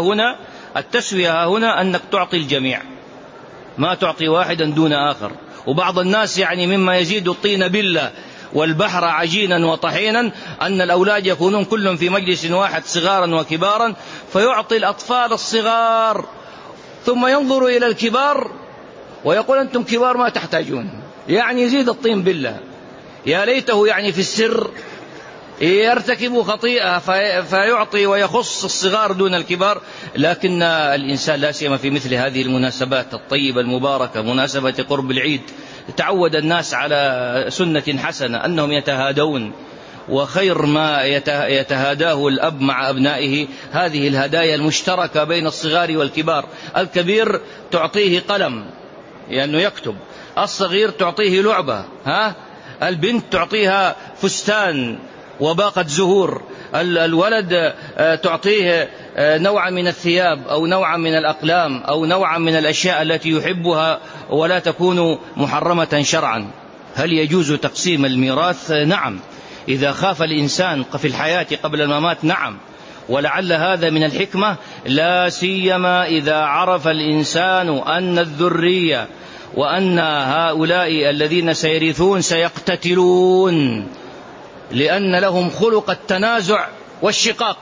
ها هنا أنك تعطي الجميع، ما تعطي واحدا دون آخر. وبعض الناس مما يزيد الطين بلة والبحر عجينا وطحينا أن الأولاد يكونون كلهم في مجلس واحد صغارا وكبارا، فيعطي الأطفال الصغار ثم ينظر إلى الكبار ويقول: أنتم كبار ما تحتاجون. يزيد الطين بلة. يا ليته في السر يرتكب خطيئة فيعطي ويخص الصغار دون الكبار. لكن الإنسان لا سيما في مثل هذه المناسبات الطيبة المباركة، مناسبة قرب العيد، تعود الناس على سنة حسنة أنهم يتهادون، وخير ما يتهاداه الأب مع أبنائه هذه الهدايا المشتركة بين الصغار والكبار. الكبير تعطيه قلم لأنه يكتب، الصغير تعطيه لعبة، البنت تعطيها فستان وباقة زهور، الولد تعطيه نوعا من الثياب أو نوعا من الأقلام أو نوعا من الأشياء التي يحبها ولا تكون محرمة شرعا. هل يجوز تقسيم الميراث؟ نعم، إذا خاف الإنسان في الحياة قبل الممات، نعم. ولعل هذا من الحكمة، لا سيما إذا عرف الإنسان أن الذرية وأن هؤلاء الذين سيرثون سيقتتلون، لأن لهم خلق التنازع والشقاق،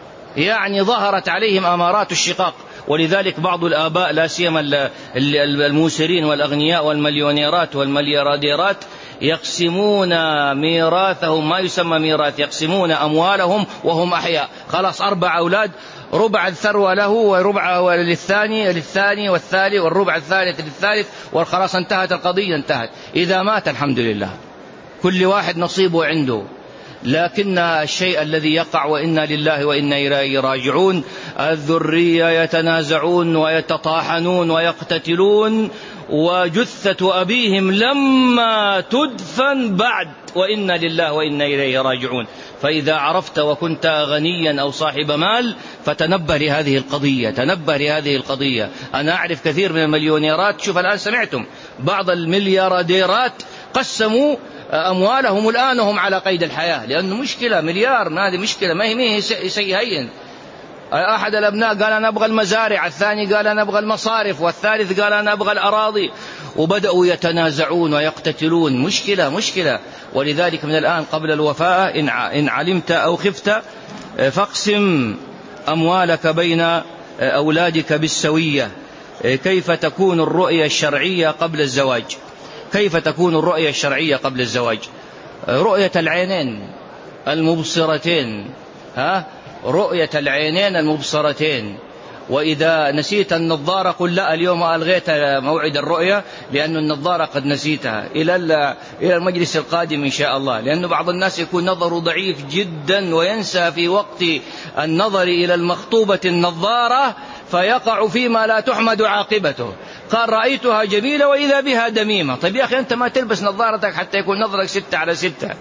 ظهرت عليهم أمارات الشقاق. ولذلك بعض الآباء لا سيما الموسرين والأغنياء والمليونيرات والمليارديرات يقسمون ميراثهم، ما يسمى ميراث، يقسمون أموالهم وهم أحياء. خلاص 4 أولاد، ربع الثروة له، وربع للثاني والثالث، والربع الثالث للثالث، وخلاص انتهت القضية، انتهت. إذا مات الحمد لله كل واحد نصيبه عنده. لكن الشيء الذي يقع، وإنا لله وإنا إليه راجعون، الذرية يتنازعون ويتطاحنون ويقتتلون، وجثة أبيهم لما تدفن بعد، وإنا لله وإنا إليه راجعون. فإذا عرفت وكنت غنيا أو صاحب مال فتنبه لهذه القضية، أنا أعرف كثير من المليونيرات. شوف الآن سمعتم بعض المليارديرات قسموا أموالهم الآن وهم على قيد الحياة، لأنه مشكلة مليار، هذه مشكلة، ما هي شيء هين. أحد الأبناء قال أنا أبغى المزارع، الثاني قال أنا أبغى المصارف، والثالث قال أنا أبغى الأراضي، وبدأوا يتنازعون ويقتتلون. مشكلة. ولذلك من الآن قبل الوفاة إن علمت أو خفت فاقسم أموالك بين أولادك بالسوية. كيف تكون الرؤية الشرعية قبل الزواج؟ رؤية العينين المبصرتين، وإذا نسيت النظارة قل لا اليوم ألغيت موعد الرؤية لأن النظارة قد نسيتها إلى المجلس القادم إن شاء الله. لأن بعض الناس يكون نظره ضعيف جدا وينسى في وقت النظر إلى المخطوبة النظارة فيقع فيما لا تحمد عاقبته. قال رأيتها جميلة وإذا بها دميمة. طيب يا أخي أنت ما تلبس نظارتك حتى يكون نظرك 6/6.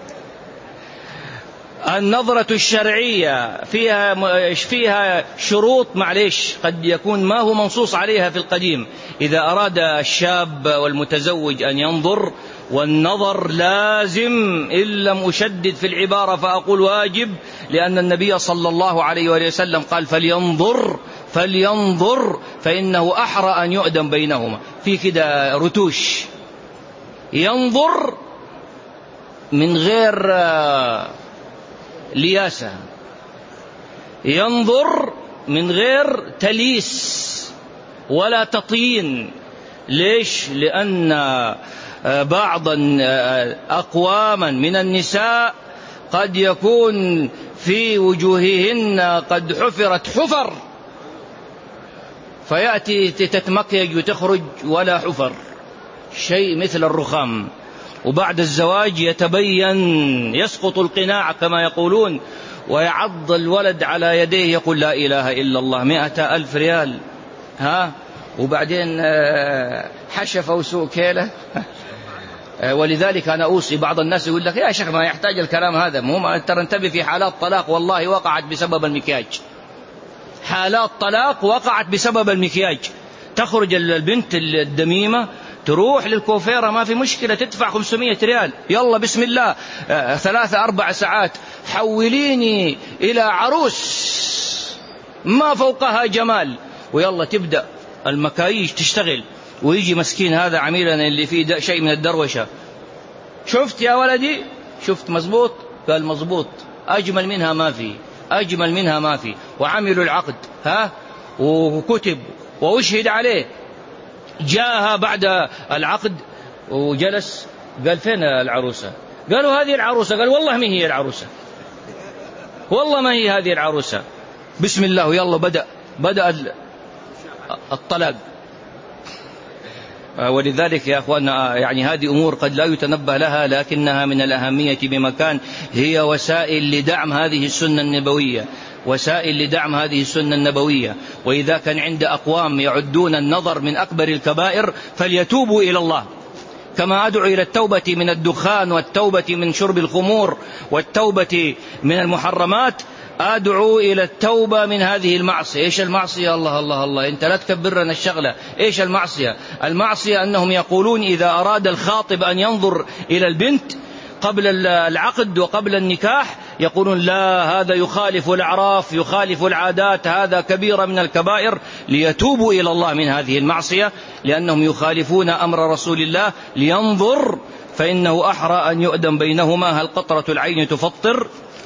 النظرة الشرعية فيها شروط، معليش قد يكون ما هو منصوص عليها في القديم. إذا أراد الشاب والمتزوج أن ينظر، والنظر لازم إن لم أشدد في العبارة فأقول واجب، لأن النبي صلى الله عليه وسلم قال فلينظر فإنه أحرى أن يؤدم بينهما. في كده رتوش، ينظر من غير لياسة، ينظر من غير تليس ولا تطين. ليش؟ لأن بعض أقواما من النساء قد يكون في وجوههن قد حفرت حفر، فيأتي تتمكيج وتخرج ولا حفر، شيء مثل الرخام، وبعد الزواج يتبين، يسقط القناع كما يقولون، ويعض الولد على يديه يقول لا إله إلا الله 100,000 ريال، وبعدين حشف وسوء كيله. ولذلك أنا أوصي بعض الناس يقول لك يا شيخ ما يحتاج الكلام هذا، مو ترى انتبه في حالات طلاق والله وقعت بسبب المكياج، حالات طلاق وقعت بسبب المكياج. تخرج البنت الدميمة تروح للكوفيرة ما في مشكلة، تدفع 500 ريال، يلا بسم الله 3-4 ساعات حوليني إلى عروس ما فوقها جمال، ويلا تبدأ المكايج تشتغل. ويجي مسكين هذا عميلنا اللي فيه شيء من الدروشة، شفت يا ولدي، شفت مزبوط؟ قال مزبوط، أجمل منها ما في، أجمل منها ما في. وعملوا العقد وكتب وأشهد عليه. جاءها بعد العقد وجلس، قال فين العروسة؟ قالوا هذه العروسة. قال والله ما هي العروسة، والله ما هي هذه العروسة. بسم الله، ويلا بدأ الطلاق. ولذلك يا أخوانا يعني هذه أمور قد لا يتنبه لها، لكنها من الأهمية بمكان. هي وسائل لدعم هذه السنة النبوية، وسائل لدعم هذه السنة النبوية. وإذا كان عند أقوام يعدون النظر من أكبر الكبائر فليتوبوا إلى الله، كما أدعو إلى التوبة من الدخان والتوبة من شرب الخمور والتوبة من المحرمات، أدعو إلى التوبة من هذه المعصية. إيش المعصية؟ الله الله الله، أنت لا تكبرنا الشغلة. إيش المعصية؟ المعصية أنهم يقولون إذا أراد الخاطب أن ينظر إلى البنت قبل العقد وقبل النكاح يقولون لا، هذا يخالف الأعراف، يخالف العادات، هذا كبيرة من الكبائر. ليتوبوا إلى الله من هذه المعصية، لأنهم يخالفون أمر رسول الله. لينظر فإنه أحرى أن يؤدم بينهما. هل قطرة العين تفطر؟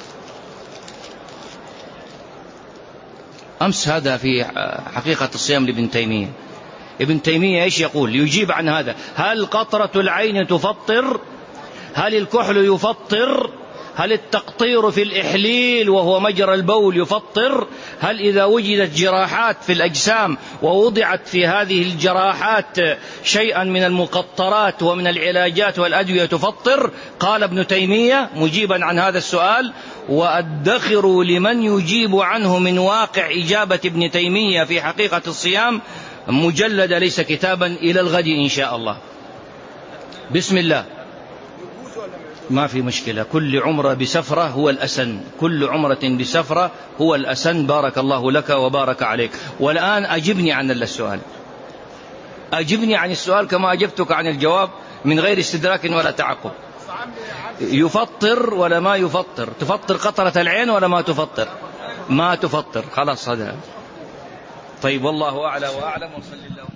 أمس هذا في حقيقة الصيام لابن تيمية. ابن تيمية إيش يقول؟ يجيب عن هذا. هل قطرة العين تفطر؟ هل الكحل يفطر؟ هل التقطير في الإحليل وهو مجرى البول يفطر؟ هل إذا وجدت جراحات في الأجسام ووضعت في هذه الجراحات شيئا من المقطرات ومن العلاجات والأدوية تفطر؟ قال ابن تيمية مجيبا عن هذا السؤال: وأدخر لمن يجيب عنه من واقع إجابة ابن تيمية في حقيقة الصيام مجلد ليس كتابا إلى الغد إن شاء الله. بسم الله. ما في مشكلة، كل عمرة بسفرة هو الأسن، كل عمرة بسفرة هو الأسن. بارك الله لك وبارك عليك. والآن أجبني عن السؤال، أجبني عن السؤال كما أجبتك عن الجواب من غير استدراك ولا تعقب. يفطر ولا ما يفطر؟ تفطر قطرة العين ولا ما تفطر؟ ما تفطر، خلاص هذا. طيب والله أعلى وأعلم، وصلى الله